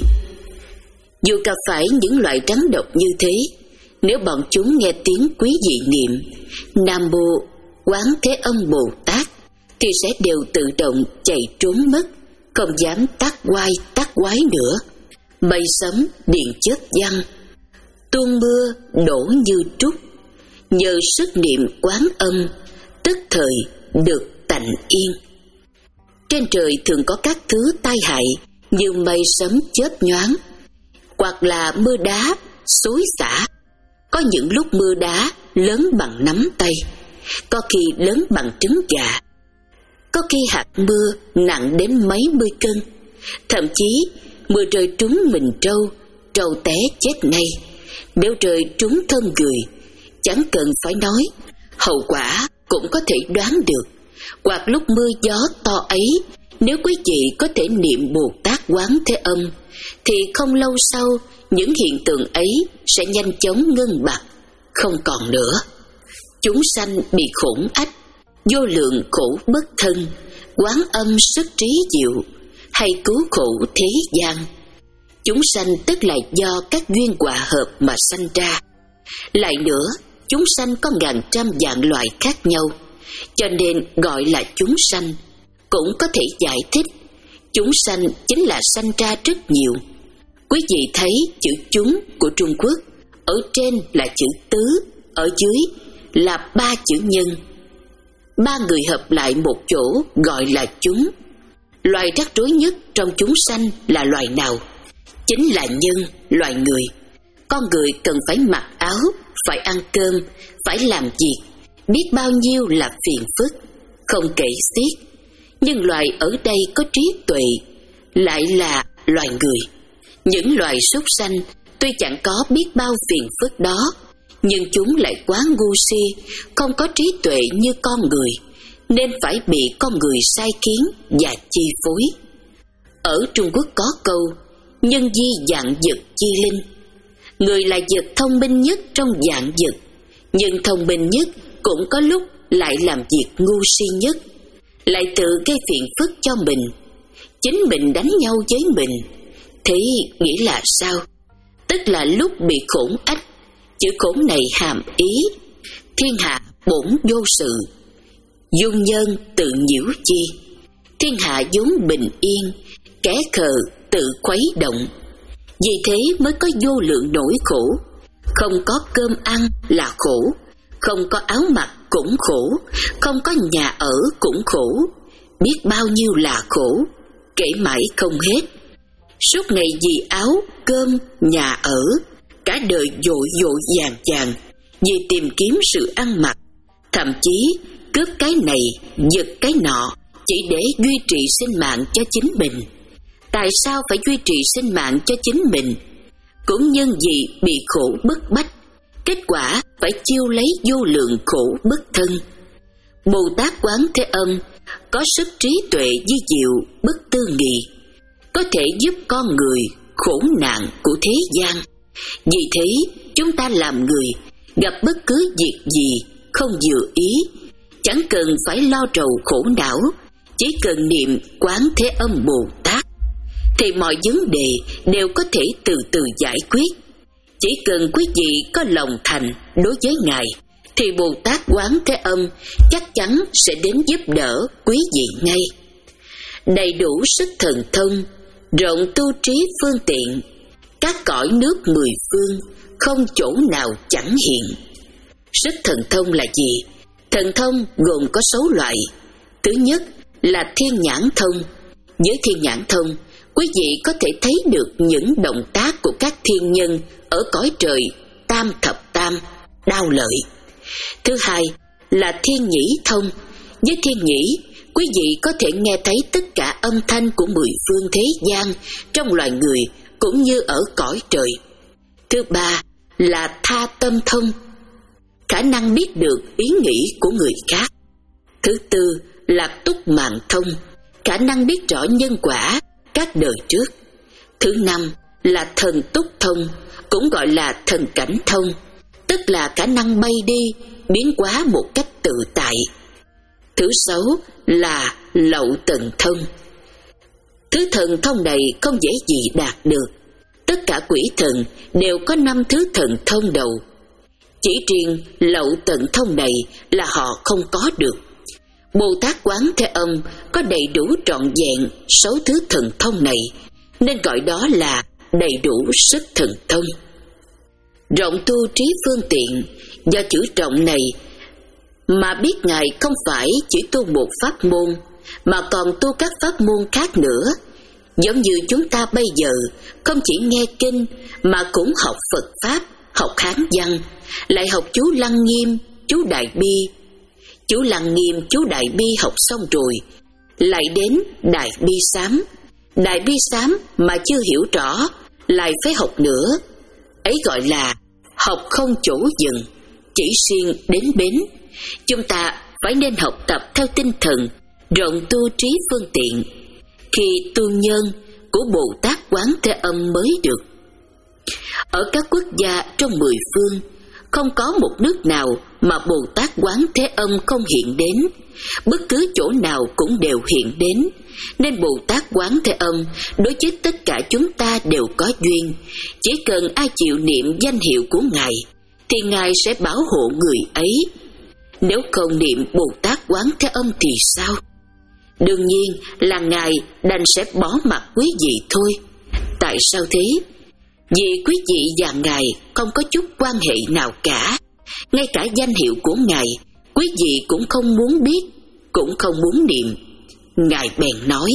A: Dù gặp phải những loại rắn độc như thế, nếu bọn chúng nghe tiếng quý vị niệm Nam Mô Quán Thế Âm Bồ Tát thì sẽ đều tự động chạy trốn mất, không dám tác oai tác quái nữa. Mây sấm điện chớp văng, tuôn mưa đổ như trút, nhờ sức niệm Quán Âm tức thời được tạnh yên. Trên trời thường có các thứ tai hại như mây sấm chớp nhoáng, hoặc là mưa đá xối xả. Có những lúc mưa đá lớn bằng nắm tay, có khi lớn bằng trứng gà, có khi hạt mưa nặng đến mấy mươi cân. Thậm chí mưa rơi trúng mình trâu, trâu té chết ngay. Nếu rơi trúng thân người, chẳng cần phải nói, hậu quả cũng có thể đoán được. Hoặc lúc mưa gió to ấy, nếu quý vị có thể niệm Bồ Tát Quán Thế Âm thì không lâu sau những hiện tượng ấy sẽ nhanh chóng ngưng bặt, không còn nữa. Chúng sanh bị khổn ách, vô lượng khổ bất thân, Quán Âm sức trí diệu, hay cứu khổ thế gian. Chúng sanh tức là do các duyên quả hợp mà sanh ra. Lại nữa, chúng sanh có ngàn trăm dạng loại khác nhau, cho nên gọi là chúng sanh. Cũng có thể giải thích, chúng sanh chính là sanh ra rất nhiều. Quý vị thấy chữ chúng của Trung Quốc, ở trên là chữ tứ, ở dưới là ba chữ nhân. Ba người hợp lại một chỗ gọi là chúng. Loài rắc rối nhất trong chúng sanh là loài nào? Chính là nhân, loài người. Con người cần phải mặc áo, phải ăn cơm, phải làm việc, biết bao nhiêu là phiền phức, không kể xiết. Nhưng loài ở đây có trí tuệ, lại là loài người. Những loài súc sanh tuy chẳng có biết bao phiền phức đó, nhưng chúng lại quá ngu si, không có trí tuệ như con người, nên phải bị con người sai khiến và chi phối. Ở Trung Quốc có câu nhân di vạn vật chi linh. Người là vật thông minh nhất trong vạn vật, nhưng thông minh nhất cũng có lúc lại làm việc ngu si nhất, lại tự gây phiền phức cho mình, chính mình đánh nhau với mình. Thế nghĩa là sao? Tức là lúc bị khổn ách. Chữ khổn này hàm ý thiên hạ bổn vô sự, dung nhân tự nhiễu chi. Thiên hạ vốn bình yên, kẻ khờ tự khuấy động. Vì thế mới có vô lượng nỗi khổ. Không có cơm ăn là khổ, không có áo mặc cũng khổ, không có nhà ở cũng khổ. Biết bao nhiêu là khổ, kể mãi không hết. Suốt ngày vì áo, cơm, nhà ở, cả đời vội vội vàng vàng vì tìm kiếm sự ăn mặc, thậm chí cướp cái này, giật cái nọ, chỉ để duy trì sinh mạng cho chính mình. Tại sao phải duy trì sinh mạng cho chính mình? Cũng nhân vì bị khổ bức bách, kết quả phải chiêu lấy vô lượng khổ bất thân. Bồ Tát Quán Thế Âm có sức trí tuệ di diệu bất tư nghị, có thể giúp con người khổ nạn của thế gian. Vì thế chúng ta làm người, gặp bất cứ việc gì không vừa ý, chẳng cần phải lo trầu khổ não, chỉ cần niệm Quán Thế Âm Bồ Tát thì mọi vấn đề đều có thể từ từ giải quyết. Chỉ cần quý vị có lòng thành đối với Ngài thì Bồ Tát Quán Thế Âm chắc chắn sẽ đến giúp đỡ quý vị ngay. Đầy đủ sức thần thông, rộng tu trí phương tiện, các cõi nước mười phương, không chỗ nào chẳng hiện. Sức thần thông là gì? Thần thông gồm có sáu loại. Thứ nhất là thiên nhãn thông. Với thiên nhãn thông, quý vị có thể thấy được những động tác của các thiên nhân ở cõi trời tam thập tam, đao lợi. Thứ hai là thiên nhĩ thông. Với thiên nhĩ, quý vị có thể nghe thấy tất cả âm thanh của mười phương thế gian trong loài người cũng như ở cõi trời. Thứ ba là tha tâm thông, khả năng biết được ý nghĩ của người khác. Thứ tư là túc mạng thông, khả năng biết rõ nhân quả các đời trước. Thứ năm là thần túc thông, cũng gọi là thần cảnh thông, tức là khả năng bay đi, biến hóa một cách tự tại. Thứ sáu là lậu tận thông. Thứ thần thông này không dễ gì đạt được. Tất cả quỷ thần đều có năm thứ thần thông đầu. Chỉ riêng lậu tận thông này là họ không có được. Bồ Tát Quán Thế Âm có đầy đủ trọn vẹn sáu thứ thần thông này, nên gọi đó là đầy đủ sức thần thông. Rộng tu trí phương tiện, do chữ trọng này mà biết Ngài không phải chỉ tu một pháp môn, mà còn tu các pháp môn khác nữa. Giống như chúng ta bây giờ không chỉ nghe kinh mà cũng học Phật Pháp, học Hán văn, lại học chú Lăng Nghiêm, chú Đại Bi. Chú Lăng Nghiêm, chú Đại Bi học xong rồi, lại đến Đại Bi Sám. Đại Bi Sám mà chưa hiểu rõ, lại phải học nữa. Ấy gọi là học không chỗ dừng, chỉ siêng đến bến. Chúng ta phải nên học tập theo tinh thần rộng tu trí phương tiện, khi tu nhân của Bồ Tát Quán Thế Âm mới được. Ở các quốc gia trong mười phương, không có một nước nào mà Bồ Tát Quán Thế Âm không hiện đến, bất cứ chỗ nào cũng đều hiện đến. Nên Bồ Tát Quán Thế Âm đối với tất cả chúng ta đều có duyên. Chỉ cần ai chịu niệm danh hiệu của Ngài thì Ngài sẽ bảo hộ người ấy. Nếu không niệm Bồ Tát Quán Thế Âm thì sao? Đương nhiên là Ngài đành sẽ bỏ mặc quý vị thôi. Tại sao thế? Vì quý vị và Ngài không có chút quan hệ nào cả. Ngay cả danh hiệu của Ngài quý vị cũng không muốn biết, cũng không muốn niệm. Ngài bèn nói: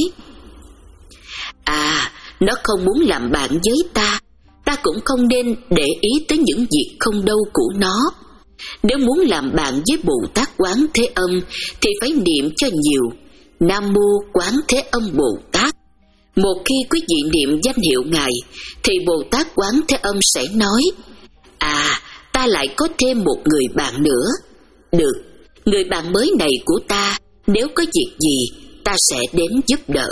A: À, nó không muốn làm bạn với ta, ta cũng không nên để ý tới những việc không đâu của nó. Nếu muốn làm bạn với Bồ Tát Quán Thế Âm thì phải niệm cho nhiều: Nam Mô Quán Thế Âm Bồ Tát. Một khi quý vị niệm danh hiệu Ngài thì Bồ Tát Quán Thế Âm sẽ nói: À, ta lại có thêm một người bạn nữa. Được, người bạn mới này của ta, nếu có việc gì ta sẽ đến giúp đỡ.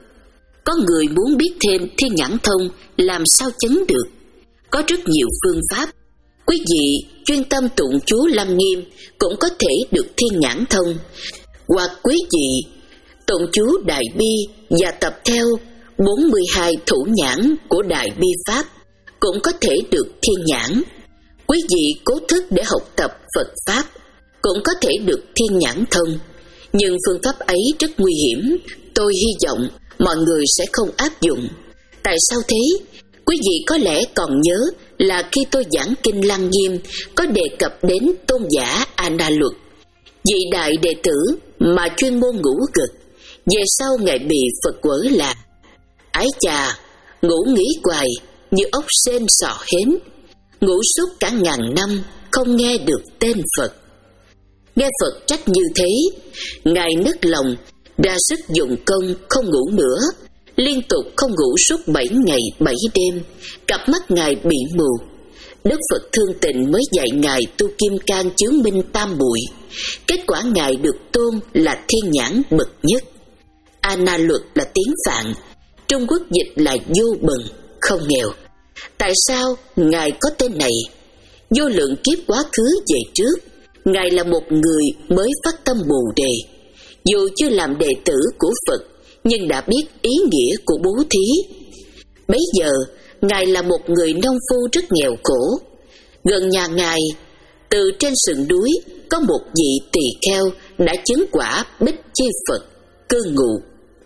A: Có người muốn biết thêm thiên nhãn thông làm sao chứng được. Có rất nhiều phương pháp. Quý vị chuyên tâm tụng chú Lăng Nghiêm cũng có thể được thiên nhãn thông. Hoặc quý vị tụng chú Đại Bi và tập theo bốn mươi hai thủ nhãn của Đại Bi Pháp cũng có thể được thiên nhãn. Quý vị cố thức để học tập Phật Pháp cũng có thể được thiên nhãn thông. Nhưng phương pháp ấy rất nguy hiểm, tôi hy vọng mọi người sẽ không áp dụng. Tại sao thế? Quý vị có lẽ còn nhớ là khi tôi giảng kinh Lăng Nghiêm có đề cập đến tôn giả A Na Luật, vị đại đệ tử mà chuyên môn ngủ gật. Về sau Ngài bị Phật quở là: Ái chà, ngủ nghỉ hoài như ốc sên sọ hến, ngủ suốt cả ngàn năm không nghe được tên Phật. Nghe Phật trách như thế, Ngài nức lòng ra sức dụng công không ngủ nữa, liên tục không ngủ suốt bảy ngày bảy đêm, cặp mắt Ngài bị mù. Đức Phật thương tình mới dạy Ngài tu kim cang chứng minh tam muội. Kết quả Ngài được tôn là thiên nhãn bậc nhất. A Na Luật là tiếng Phạn, Trung Quốc dịch là vô bần, không nghèo. Tại sao Ngài có tên này? Vô lượng kiếp quá khứ về trước, Ngài là một người mới phát tâm Bồ Đề. Dù chưa làm đệ tử của Phật, nhưng đã biết ý nghĩa của bố thí. Bấy giờ, Ngài là một người nông phu rất nghèo khổ. Gần nhà Ngài, từ trên sườn núi, có một vị tỳ kheo đã chứng quả Bích Chi Phật, cư ngụ.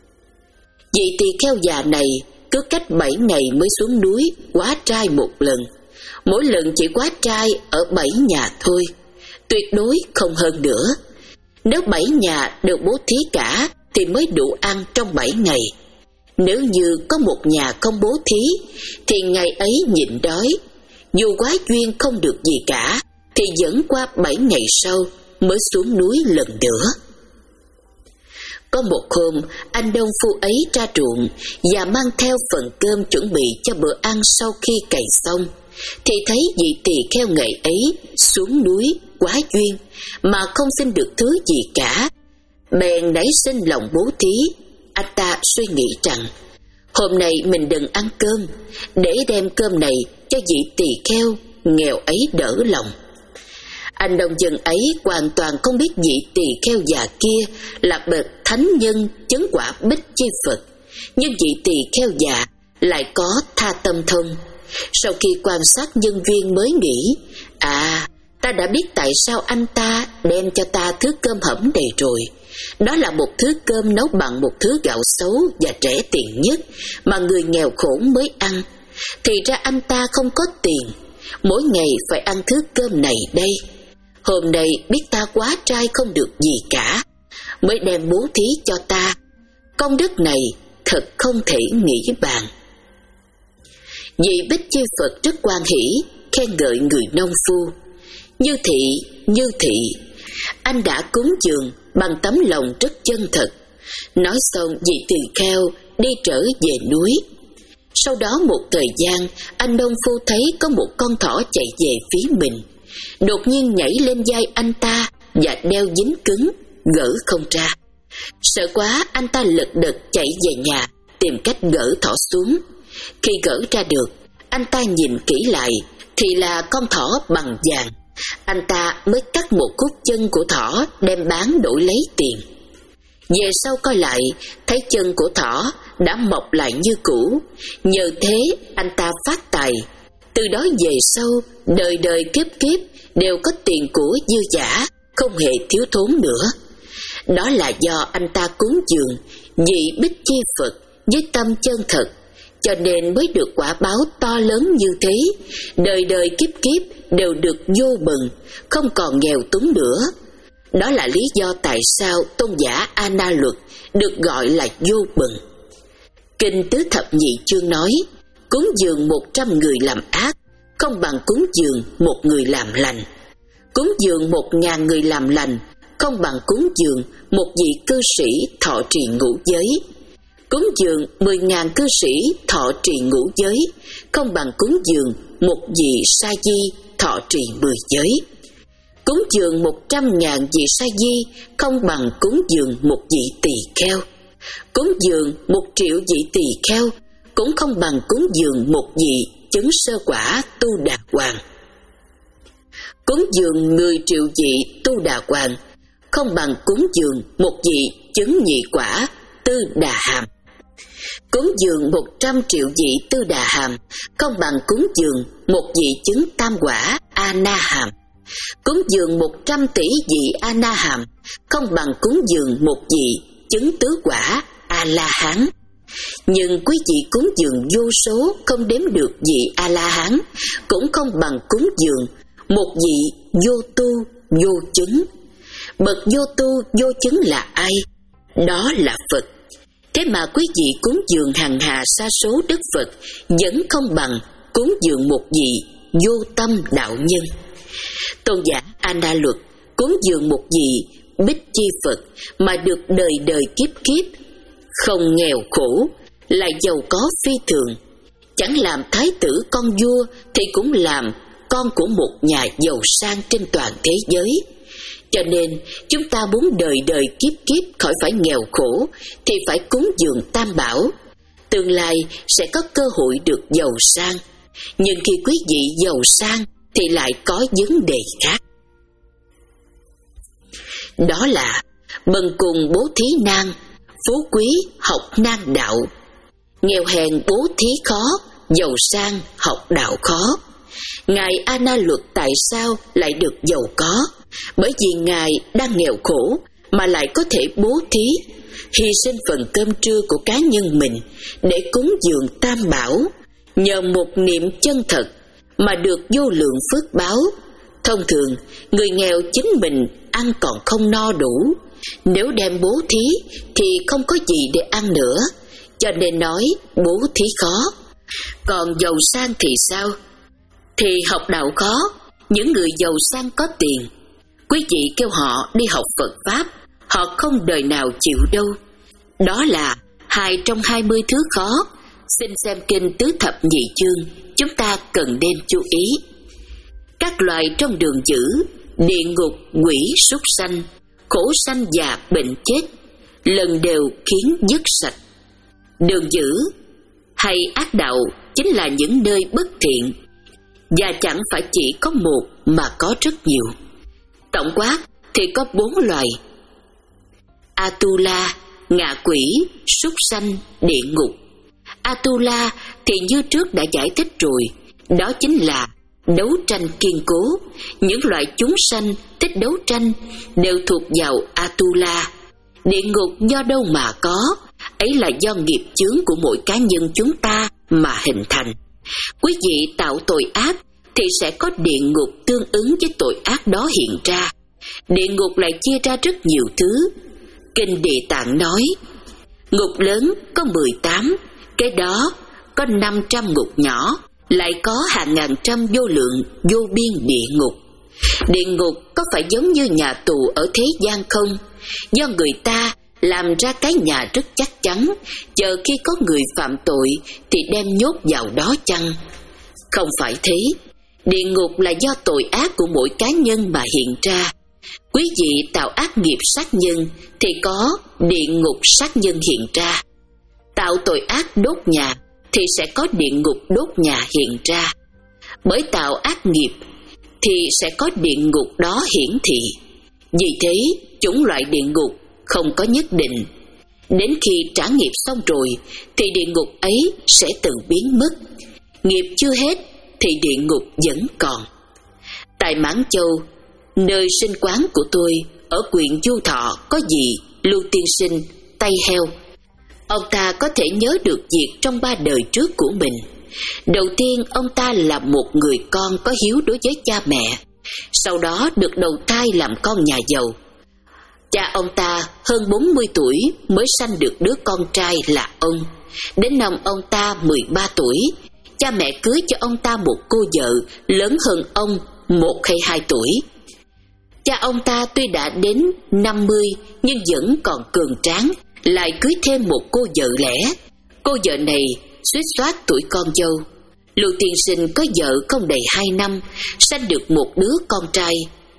A: Vị tỳ kheo già này cứ cách bảy ngày mới xuống núi hóa trai một lần. Mỗi lần chỉ hóa trai ở bảy nhà thôi, tuyệt đối không hơn nữa. Nếu bảy nhà đều bố thí cả thì mới đủ ăn trong bảy ngày. Nếu như có một nhà không bố thí thì ngày ấy nhịn đói. Dù quá duyên không được gì cả thì dẫn qua bảy ngày sau mới xuống núi lần nữa. Có một hôm, anh nông phu ấy ra ruộng và mang theo phần cơm chuẩn bị cho bữa ăn sau khi cày xong, thì thấy vị tỳ kheo ngày ấy xuống núi quá duyên mà không xin được thứ gì cả, bèn nảy sinh lòng bố thí. Anh ta suy nghĩ rằng hôm nay mình đừng ăn cơm, để đem cơm này cho vị tỳ kheo nghèo ấy đỡ lòng. Anh nông dân ấy hoàn toàn không biết vị tỳ kheo già kia là bậc thánh nhân chứng quả Bích Chi Phật, nhưng vị tỳ kheo già lại có tha tâm thông. Sau khi quan sát nhân duyên mới nghĩ, à, ta đã biết tại sao anh ta đem cho ta thứ cơm hẩm này rồi. Đó là một thứ cơm nấu bằng một thứ gạo xấu và rẻ tiền nhất mà người nghèo khổ mới ăn. Thì ra anh ta không có tiền, mỗi ngày phải ăn thứ cơm này đây. Hôm nay biết ta quá trai không được gì cả, mới đem bố thí cho ta. Công đức này thật không thể nghĩ bàn. Vị Bích Chi Phật rất hoan hỷ, khen ngợi người nông phu. Như thị, như thị, anh đã cúng dường bằng tấm lòng rất chân thật. Nói xong, vị tỳ kheo đi trở về núi. Sau đó một thời gian, anh nông phu thấy có một con thỏ chạy về phía mình, đột nhiên nhảy lên vai anh ta và đeo dính cứng, gỡ không ra. Sợ quá, anh ta lật đật chạy về nhà tìm cách gỡ thỏ xuống. Khi gỡ ra được, anh ta nhìn kỹ lại thì là con thỏ bằng vàng. Anh ta mới cắt một khúc chân của thỏ đem bán đổi lấy tiền. Về sau coi lại, thấy chân của thỏ đã mọc lại như cũ. Nhờ thế anh ta phát tài. Từ đó về sau, đời đời kiếp kiếp đều có tiền của dư dả, không hề thiếu thốn nữa. Đó là do anh ta cúng dường vị Bích Chi Phật với tâm chân thật, cho nên mới được quả báo to lớn như thế. Đời đời kiếp kiếp đều được vô bần, không còn nghèo túng nữa. Đó là lý do tại sao tôn giả A Na Luật được gọi là vô bần. Kinh Tứ Thập Nhị Chương nói, cúng dường một trăm người làm ác không bằng cúng dường một người làm lành. Cúng dường một ngàn người làm lành không bằng cúng dường một vị cư sĩ thọ trì ngũ giới. Cúng dường mười ngàn cư sĩ thọ trì ngũ giới không bằng cúng dường một vị sa di thọ trì mười giới. Cúng dường một trăm ngàn vị sa di không bằng cúng dường một vị tỳ kheo. Cúng dường một triệu vị tỳ kheo cũng không bằng cúng dường một vị chứng sơ quả tu đà hoàng. Cúng dường mười triệu vị tu đà hoàng không bằng cúng dường một vị chứng nhị quả tư đà hàm. Cúng dường một trăm triệu vị tư đà hàm không bằng cúng dường một vị chứng tam quả a na hàm. Cúng dường một trăm tỷ vị a na hàm không bằng cúng dường một vị chứng tứ quả a la hán. Nhưng quý vị cúng dường vô số không đếm được vị a la hán cũng không bằng cúng dường một vị vô tu vô chứng. Bậc vô tu vô chứng là ai? Đó là Phật. Thế mà quý vị cúng dường hàng hà sa số đức Phật vẫn không bằng cúng dường một vị vô tâm đạo nhân. Tôn giả A Na Luật cúng dường một vị Bích Chi Phật mà được đời đời kiếp kiếp, không nghèo khổ, lại giàu có phi thường. Chẳng làm thái tử con vua thì cũng làm con của một nhà giàu sang trên toàn thế giới. Cho nên chúng ta muốn đời đời kiếp kiếp khỏi phải nghèo khổ thì phải cúng dường Tam Bảo. Tương lai sẽ có cơ hội được giàu sang. Nhưng khi quý vị giàu sang thì lại có vấn đề khác. Đó là bần cùng bố thí nan, phú quý học nan đạo. Nghèo hèn bố thí khó, giàu sang học đạo khó. Ngài A Na Luật tại sao lại được giàu có? Bởi vì Ngài đang nghèo khổ mà lại có thể bố thí, hy sinh phần cơm trưa của cá nhân mình để cúng dường Tam Bảo, nhờ một niệm chân thật mà được vô lượng phước báo. Thông thường, người nghèo chính mình ăn còn không no đủ, nếu đem bố thí thì không có gì để ăn nữa, cho nên nói bố thí khó. Còn giàu sang thì sao? Thì học đạo khó. Những người giàu sang có tiền, Quý vị kêu họ đi học Phật Pháp, họ không đời nào chịu đâu. Đó là hai trong hai mươi thứ khó. Xin xem kinh Tứ Thập Nhị Chương, chúng ta cần nên chú ý. Các loài trong đường dữ, địa ngục, quỷ, súc sanh, khổ sanh già bệnh chết, lần đều khiến dứt sạch. Đường dữ hay ác đạo chính là những nơi bất thiện, và chẳng phải chỉ có một mà có rất nhiều. Tổng quát thì có bốn loài: Atula, ngạ quỷ, súc sanh, địa ngục. Atula thì như trước đã giải thích rồi, đó chính là đấu tranh kiên cố. Những loại chúng sanh thích đấu tranh đều thuộc vào Atula. Địa ngục do đâu mà có? Ấy là do nghiệp chướng của mỗi cá nhân chúng ta mà hình thành. Quý vị tạo tội ác thì sẽ có địa ngục tương ứng với tội ác đó hiện ra. Địa ngục lại chia ra rất nhiều thứ. Kinh Địa Tạng nói, ngục lớn có mười tám, cái đó có năm trăm ngục nhỏ, lại có hàng ngàn trăm vô lượng vô biên địa ngục. Địa ngục có phải giống như nhà tù ở thế gian không? Do người ta làm ra cái nhà rất chắc chắn, chờ khi có người phạm tội thì đem nhốt vào đó chăng? Không phải thế. Địa ngục là do tội ác của mỗi cá nhân mà hiện ra. Quý vị tạo ác nghiệp sát nhân thì có địa ngục sát nhân hiện ra. Tạo tội ác đốt nhà thì sẽ có địa ngục đốt nhà hiện ra. Bởi tạo ác nghiệp thì sẽ có địa ngục đó hiển thị. Vì thế, chủng loại địa ngục không có nhất định. Đến khi trả nghiệp xong rồi thì địa ngục ấy sẽ tự biến mất. Nghiệp chưa hết thì địa ngục vẫn còn. Tại Mãn Châu, nơi sinh quán của tôi, ở huyện Du Thọ có vị Lưu Tiên Sinh, tay heo. Ông ta có thể nhớ được việc trong ba đời trước của mình. Đầu tiên, ông ta là một người con có hiếu đối với cha mẹ. Sau đó được đầu thai làm con nhà giàu. Cha ông ta hơn bốn mươi tuổi mới sanh được đứa con trai là ông. Đến năm ông ta mười ba tuổi, cha mẹ cưới cho ông ta một cô vợ lớn hơn ông một hay hai tuổi. Cha ông ta tuy đã đến năm mươi nhưng vẫn còn cường tráng, lại cưới thêm một cô vợ lẽ. Cô vợ này suýt soát tuổi con dâu. Lưu Tiên Sinh có vợ không đầy hai năm, sanh được một đứa con trai.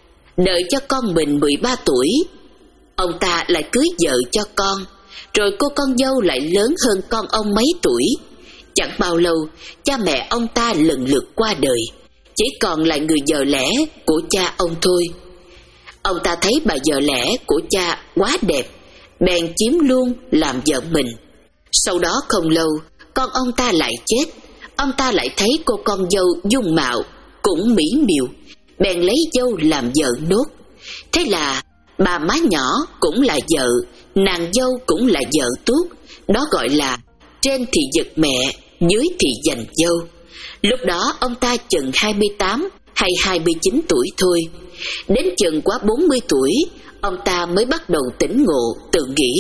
A: Đợi cho con mình mười ba tuổi, ông ta lại cưới vợ cho con, rồi cô con dâu lại lớn hơn con ông mấy tuổi. Chẳng bao lâu, cha mẹ ông ta lần lượt qua đời, chỉ còn lại người vợ lẽ của cha ông thôi. Ông ta thấy bà vợ lẽ của cha quá đẹp, bèn chiếm luôn làm vợ mình. Sau đó không lâu, con ông ta lại chết. Ông ta lại thấy cô con dâu dung mạo cũng mỹ miều, bèn lấy dâu làm vợ nốt. Thế là bà má nhỏ cũng là vợ, nàng dâu cũng là vợ tuốt. Đó gọi là trên thì giật mẹ, dưới thì giành dâu. Lúc đó ông ta chừng hai mươi tám hay hai mươi chín tuổi thôi. Đến chừng quá bốn mươi tuổi, ông ta mới bắt đầu tỉnh ngộ, tự nghĩ: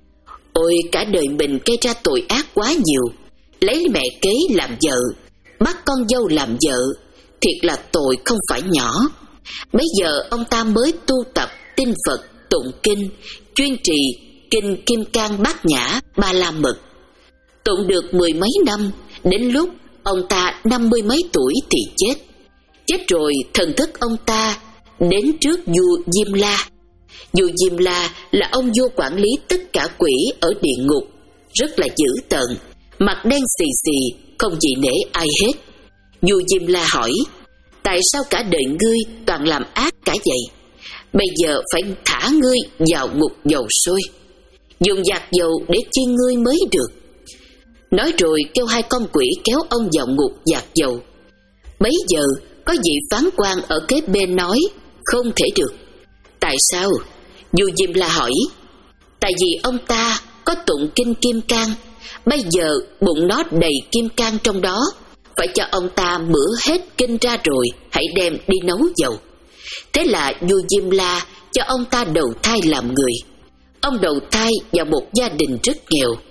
A: ôi, cả đời mình gây ra tội ác quá nhiều, lấy mẹ kế làm vợ, bắt con dâu làm vợ, thiệt là tội không phải nhỏ. Bây giờ ông ta mới tu tập tin Phật, tụng kinh, chuyên trì kinh Kim Cang Bát Nhã Ba La Mật. Tụng được mười mấy năm, đến lúc ông ta năm mươi mấy tuổi thì chết. Chết rồi, thần thức ông ta đến trước vua Diêm La. Vua Diêm La là ông vua quản lý tất cả quỷ ở địa ngục, rất là dữ tợn, mặt đen xì xì, không gì nể ai hết. Vua Diêm La hỏi: tại sao cả đời ngươi toàn làm ác cả vậy? Bây giờ phải thả ngươi vào ngục dầu sôi, dùng giạt dầu để chiên ngươi mới được. Nói rồi kêu hai con quỷ kéo ông vào ngục giạt dầu. Bấy giờ có vị phán quan ở kế bên nói: không thể được. Tại sao? Vua Diêm La hỏi: tại vì ông ta có tụng kinh Kim Cang, bây giờ bụng nó đầy kim cang trong đó, phải cho ông ta bữa hết kinh ra rồi hãy đem đi nấu dầu. Thế là vua Diêm La cho ông ta đầu thai làm người. Ông đầu thai vào một gia đình rất nghèo.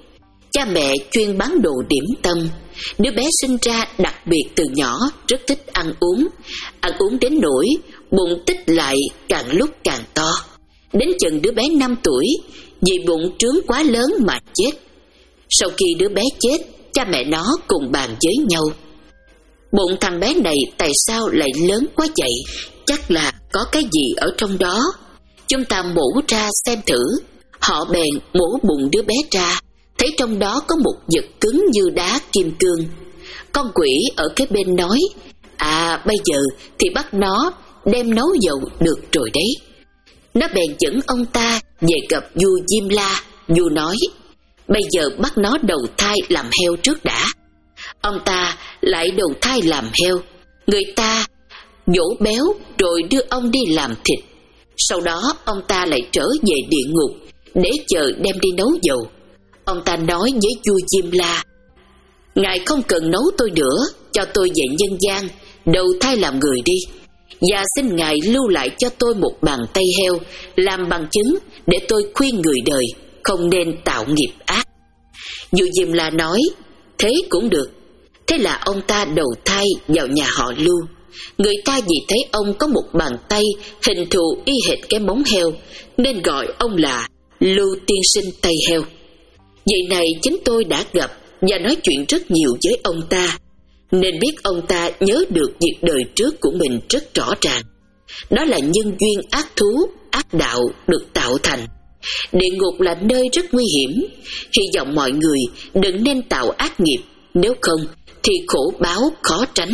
A: Cha mẹ chuyên bán đồ điểm tâm. Đứa bé sinh ra đặc biệt từ nhỏ rất thích ăn uống, ăn uống đến nỗi bụng tích lại càng lúc càng to. Đến chừng đứa bé năm tuổi, vì bụng trướng quá lớn mà chết. Sau khi đứa bé chết, cha mẹ nó cùng bàn với nhau: bụng thằng bé này tại sao lại lớn quá vậy? Chắc là có cái gì ở trong đó. Chúng ta mổ ra xem thử. Họ bèn mổ bụng đứa bé ra, thấy trong đó có một vật cứng như đá kim cương. Con quỷ ở cái bên nói: à, bây giờ thì bắt nó đem nấu dầu được rồi đấy. Nó bèn dẫn ông ta về gặp vua Diêm La. Vua nói: bây giờ bắt nó đầu thai làm heo trước đã. Ông ta lại đầu thai làm heo. Người ta nhổ béo rồi đưa ông đi làm thịt. Sau đó ông ta lại trở về địa ngục để chờ đem đi nấu dầu. Ông ta nói với vua Diêm La: ngài không cần nấu tôi nữa, cho tôi về nhân gian đầu thai làm người đi. Và xin ngài lưu lại cho tôi một bàn tay heo làm bằng chứng để tôi khuyên người đời không nên tạo nghiệp ác. Vua Diêm La nói: thế cũng được. Thế là ông ta đầu thai vào nhà họ Lưu. Người ta vì thấy ông có một bàn tay hình thù y hệt cái móng heo nên gọi ông là Lưu Tiên Sinh Tay Heo. Vậy này chính tôi đã gặp và nói chuyện rất nhiều với ông ta, nên biết ông ta nhớ được việc đời trước của mình rất rõ ràng. Đó là nhân duyên ác thú, ác đạo được tạo thành. Địa ngục là nơi rất nguy hiểm. Hy vọng mọi người đừng nên tạo ác nghiệp, nếu không thì khổ báo khó tránh.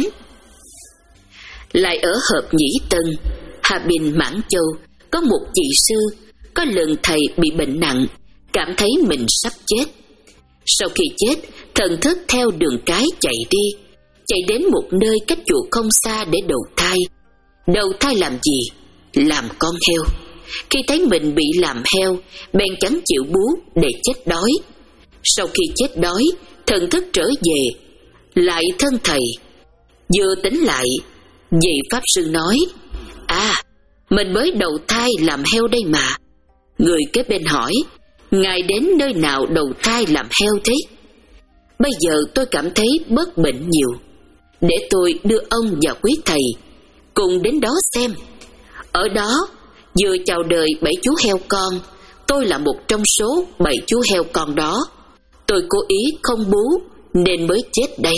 A: Lại ở Hợp Nhĩ Tân, Hà Bình, Mãn Châu, có một vị sư. Có lần thầy bị bệnh nặng, cảm thấy mình sắp chết. Sau khi chết, thần thức theo đường cái chạy đi, chạy đến một nơi cách chùa không xa để đầu thai. Đầu thai làm gì? Làm con heo. Khi thấy mình bị làm heo, bèn chẳng chịu bú để chết đói. Sau khi chết đói, thần thức trở về lại thân thầy. Vừa tỉnh lại, vị pháp sư nói: à, mình mới đầu thai làm heo đây mà. Người kế bên hỏi: ngài đến nơi nào đầu thai làm heo thế? Bây giờ tôi cảm thấy bớt bệnh nhiều, để tôi đưa ông và quý thầy cùng đến đó xem. Ở đó vừa chào đời bảy chú heo con. Tôi là một trong số bảy chú heo con đó. Tôi cố ý không bú nên mới chết đây.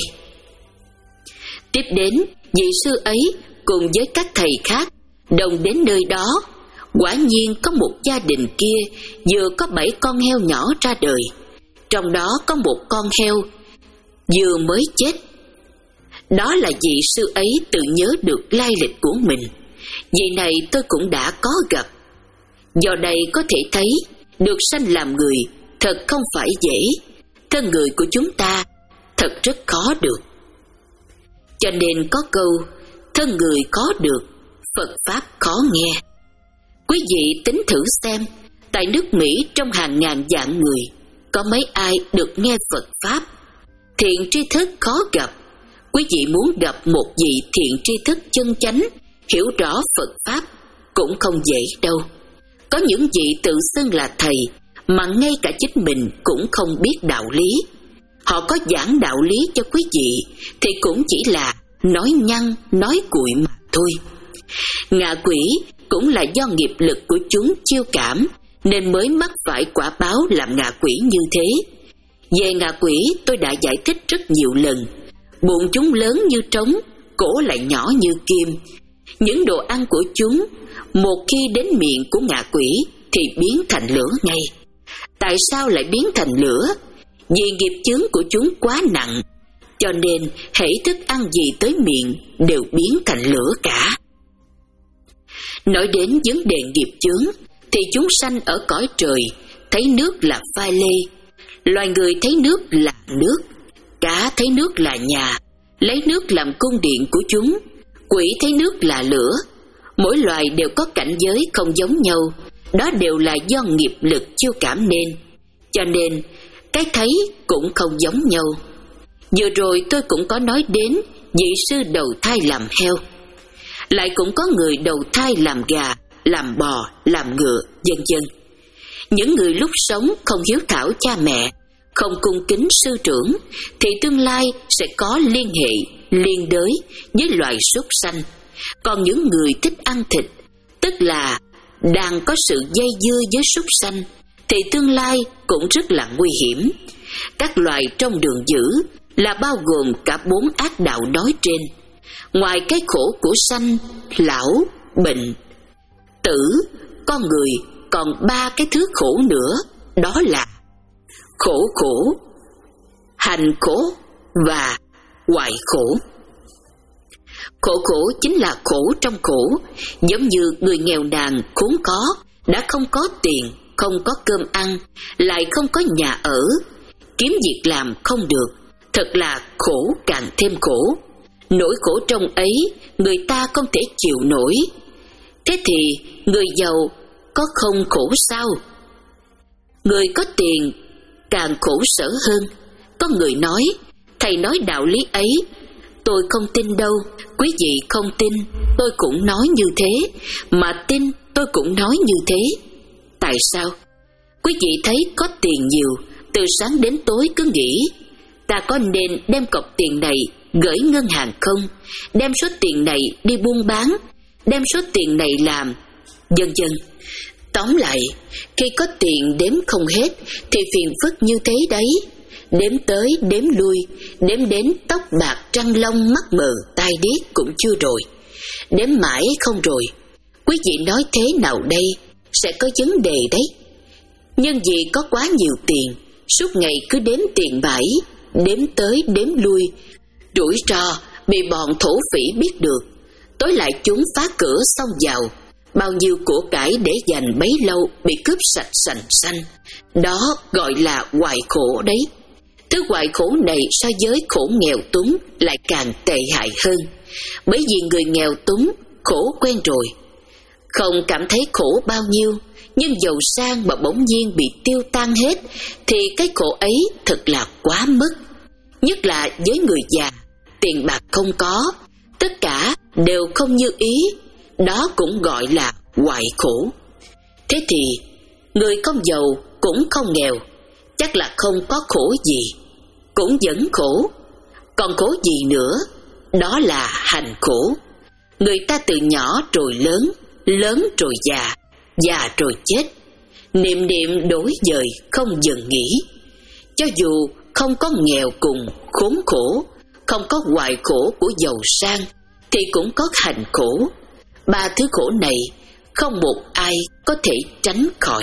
A: Tiếp đến, vị sư ấy cùng với các thầy khác đồng đến nơi đó. Quả nhiên có một gia đình kia vừa có bảy con heo nhỏ ra đời. Trong đó có một con heo vừa mới chết. Đó là vị sư ấy tự nhớ được lai lịch của mình. Vị này tôi cũng đã có gặp. Do đây có thể thấy được sanh làm người thật không phải dễ. Thân người của chúng ta thật rất khó được. Cho nên có câu thân người khó được, Phật Pháp khó nghe. Quý vị tính thử xem, tại nước Mỹ trong hàng ngàn vạn người, có mấy ai được nghe Phật Pháp? Thiện tri thức khó gặp. Quý vị muốn gặp một vị thiện tri thức chân chánh, hiểu rõ Phật Pháp cũng không dễ đâu. Có những vị tự xưng là thầy mà ngay cả chính mình cũng không biết đạo lý. Họ có giảng đạo lý cho quý vị thì cũng chỉ là nói nhăng, nói cuội mà thôi. Ngạ quỷ cũng là do nghiệp lực của chúng chiêu cảm nên mới mắc phải quả báo làm ngạ quỷ như thế. Về ngạ quỷ tôi đã giải thích rất nhiều lần. Bụng chúng lớn như trống, cổ lại nhỏ như kim. Những đồ ăn của chúng một khi đến miệng của ngạ quỷ thì biến thành lửa ngay. Tại sao lại biến thành lửa? Vì nghiệp chướng của chúng quá nặng, cho nên hễ thức ăn gì tới miệng đều biến thành lửa cả. Nói đến vấn đề nghiệp chướng thì chúng sanh ở cõi trời thấy nước là pha lê. Loài người thấy nước là nước, cá thấy nước là nhà, lấy nước làm cung điện của chúng. Quỷ thấy nước là lửa. Mỗi loài đều có cảnh giới không giống nhau. Đó đều là do nghiệp lực chiêu cảm nên. Cho nên cái thấy cũng không giống nhau. Vừa rồi tôi cũng có nói đến vị sư đầu thai làm heo. Lại cũng có người đầu thai làm gà, làm bò, làm ngựa, vân vân. Những người lúc sống không hiếu thảo cha mẹ, không cung kính sư trưởng thì tương lai sẽ có liên hệ, liên đới với loài súc sanh. Còn những người thích ăn thịt, tức là đang có sự dây dưa với súc sanh, thì tương lai cũng rất là nguy hiểm. Các loài trong đường dữ là bao gồm cả bốn ác đạo nói trên. Ngoài cái khổ của sanh, lão, bệnh, tử, con người còn ba cái thứ khổ nữa, đó là khổ khổ, hành khổ và hoại khổ. Khổ khổ chính là khổ trong khổ, giống như người nghèo nàn khốn khó, đã không có tiền, không có cơm ăn, lại không có nhà ở, kiếm việc làm không được, thật là khổ càng thêm khổ. Nỗi khổ trong ấy người ta không thể chịu nổi. Thế thì người giàu có không khổ sao? Người có tiền càng khổ sở hơn. Có người nói, thầy nói đạo lý ấy, tôi không tin đâu. Quý vị không tin, tôi cũng nói như thế, mà tin tôi cũng nói như thế. Tại sao? Quý vị thấy có tiền nhiều, từ sáng đến tối cứ nghĩ, ta có nên đem cọc tiền này gửi ngân hàng không, đem số tiền này đi buôn bán, đem số tiền này làm, vân vân. Tóm lại, khi có tiền đếm không hết thì phiền phức như thế đấy. Đếm tới đếm lui, đếm đến tóc bạc trăng long mắt mờ tai điếc cũng chưa rồi. Đếm mãi không rồi. Quý vị nói thế nào đây? Sẽ có vấn đề đấy. Nhưng vì có quá nhiều tiền, suốt ngày cứ đếm tiền bãi, đếm tới đếm lui, rủi ro bị bọn thổ phỉ biết được, tối lại chúng phá cửa xông vào, bao nhiêu của cải để dành bấy lâu bị cướp sạch sành xanh. Đó gọi là hoại khổ đấy. Thứ hoại khổ này so với khổ nghèo túng lại càng tệ hại hơn, bởi vì người nghèo túng khổ quen rồi, không cảm thấy khổ bao nhiêu, nhưng giàu sang mà bỗng nhiên bị tiêu tan hết thì cái khổ ấy thật là quá mức. Nhất là với người già, tiền bạc không có, tất cả đều không như ý, đó cũng gọi là hoại khổ. Thế thì người không giàu cũng không nghèo, chắc là không có khổ gì, cũng vẫn khổ. Còn khổ gì nữa? Đó là hành khổ. Người ta từ nhỏ rồi lớn, lớn rồi già, già rồi chết, niệm niệm đổi dời không dừng nghỉ. Cho dù không có nghèo cùng khốn khổ, không có hoại khổ của giàu sang, thì cũng có hành khổ. Ba thứ khổ này không một ai có thể tránh khỏi.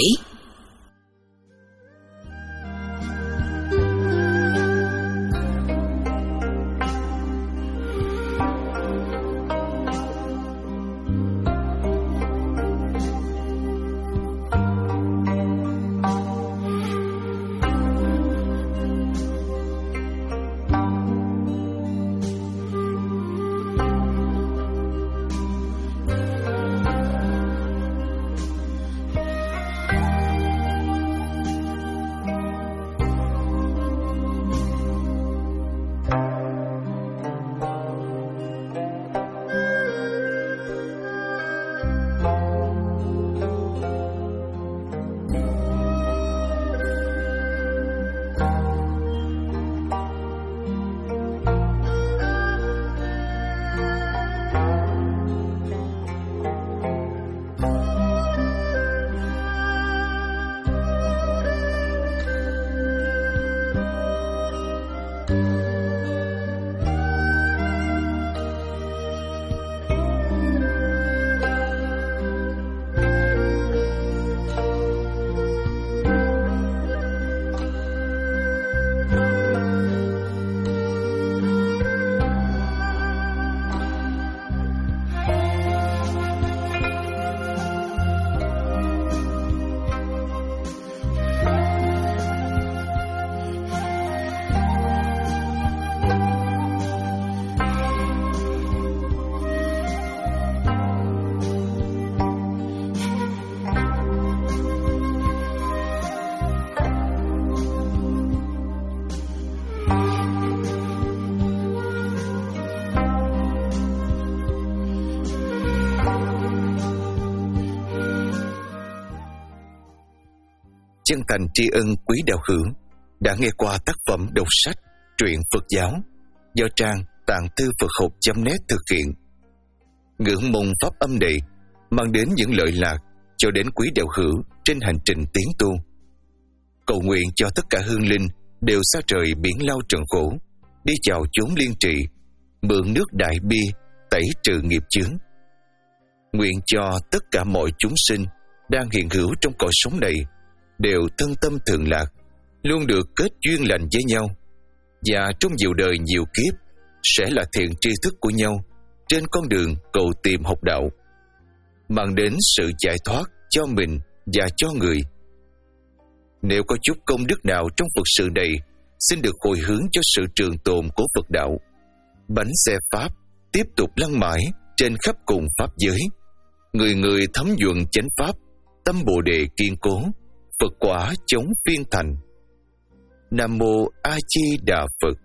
B: Chân thành tri ân quý đạo hữu đã nghe qua tác phẩm đọc sách truyện Phật giáo do trang Tạng Thư Phật Học chấm net thực hiện. Ngưỡng mong pháp âm này mang đến những lợi lạc cho đến quý đạo hữu trên hành trình tiến tu. Cầu nguyện cho tất cả hương linh đều xa trời biển lao trần khổ, đi vào chốn liên trị, mượn nước đại bi tẩy trừ nghiệp chướng. Nguyện cho tất cả mọi chúng sinh đang hiện hữu trong cõi sống này đều thân tâm thượng lạc, luôn được kết duyên lành với nhau, và trong nhiều đời nhiều kiếp sẽ là thiện tri thức của nhau trên con đường cầu tìm học đạo, mang đến sự giải thoát cho mình và cho người. Nếu có chút công đức nào trong Phật sự này, xin được hồi hướng cho sự trường tồn của Phật đạo. Bánh xe Pháp tiếp tục lăn mãi trên khắp cùng Pháp giới. Người người thấm nhuận chánh Pháp, tâm Bồ Đề kiên cố, Phật quả chống phiên thành. Nam Mô A Di Đà Phật.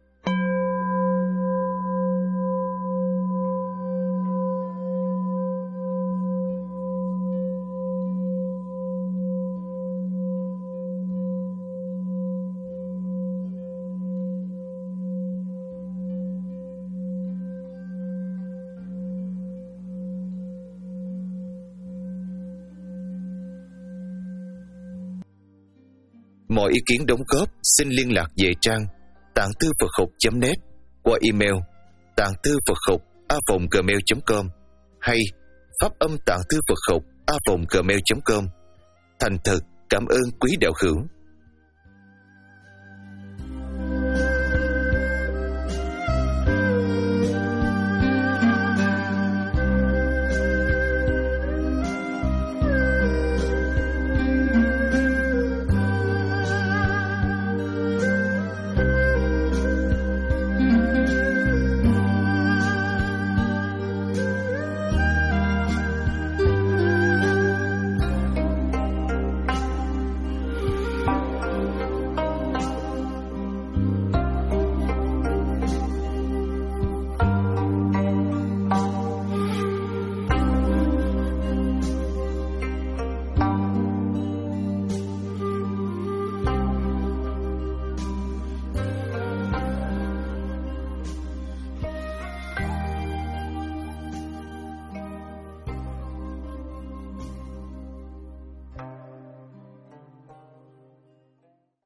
B: Mọi ý kiến đóng góp xin liên lạc về trang tạng thư phật học chấm net qua email tạng thư phật học a vòng gmail chấm com hay pháp âm tạng thư phật học a vòng gmail chấm com. Thành thật cảm ơn quý đạo hữu.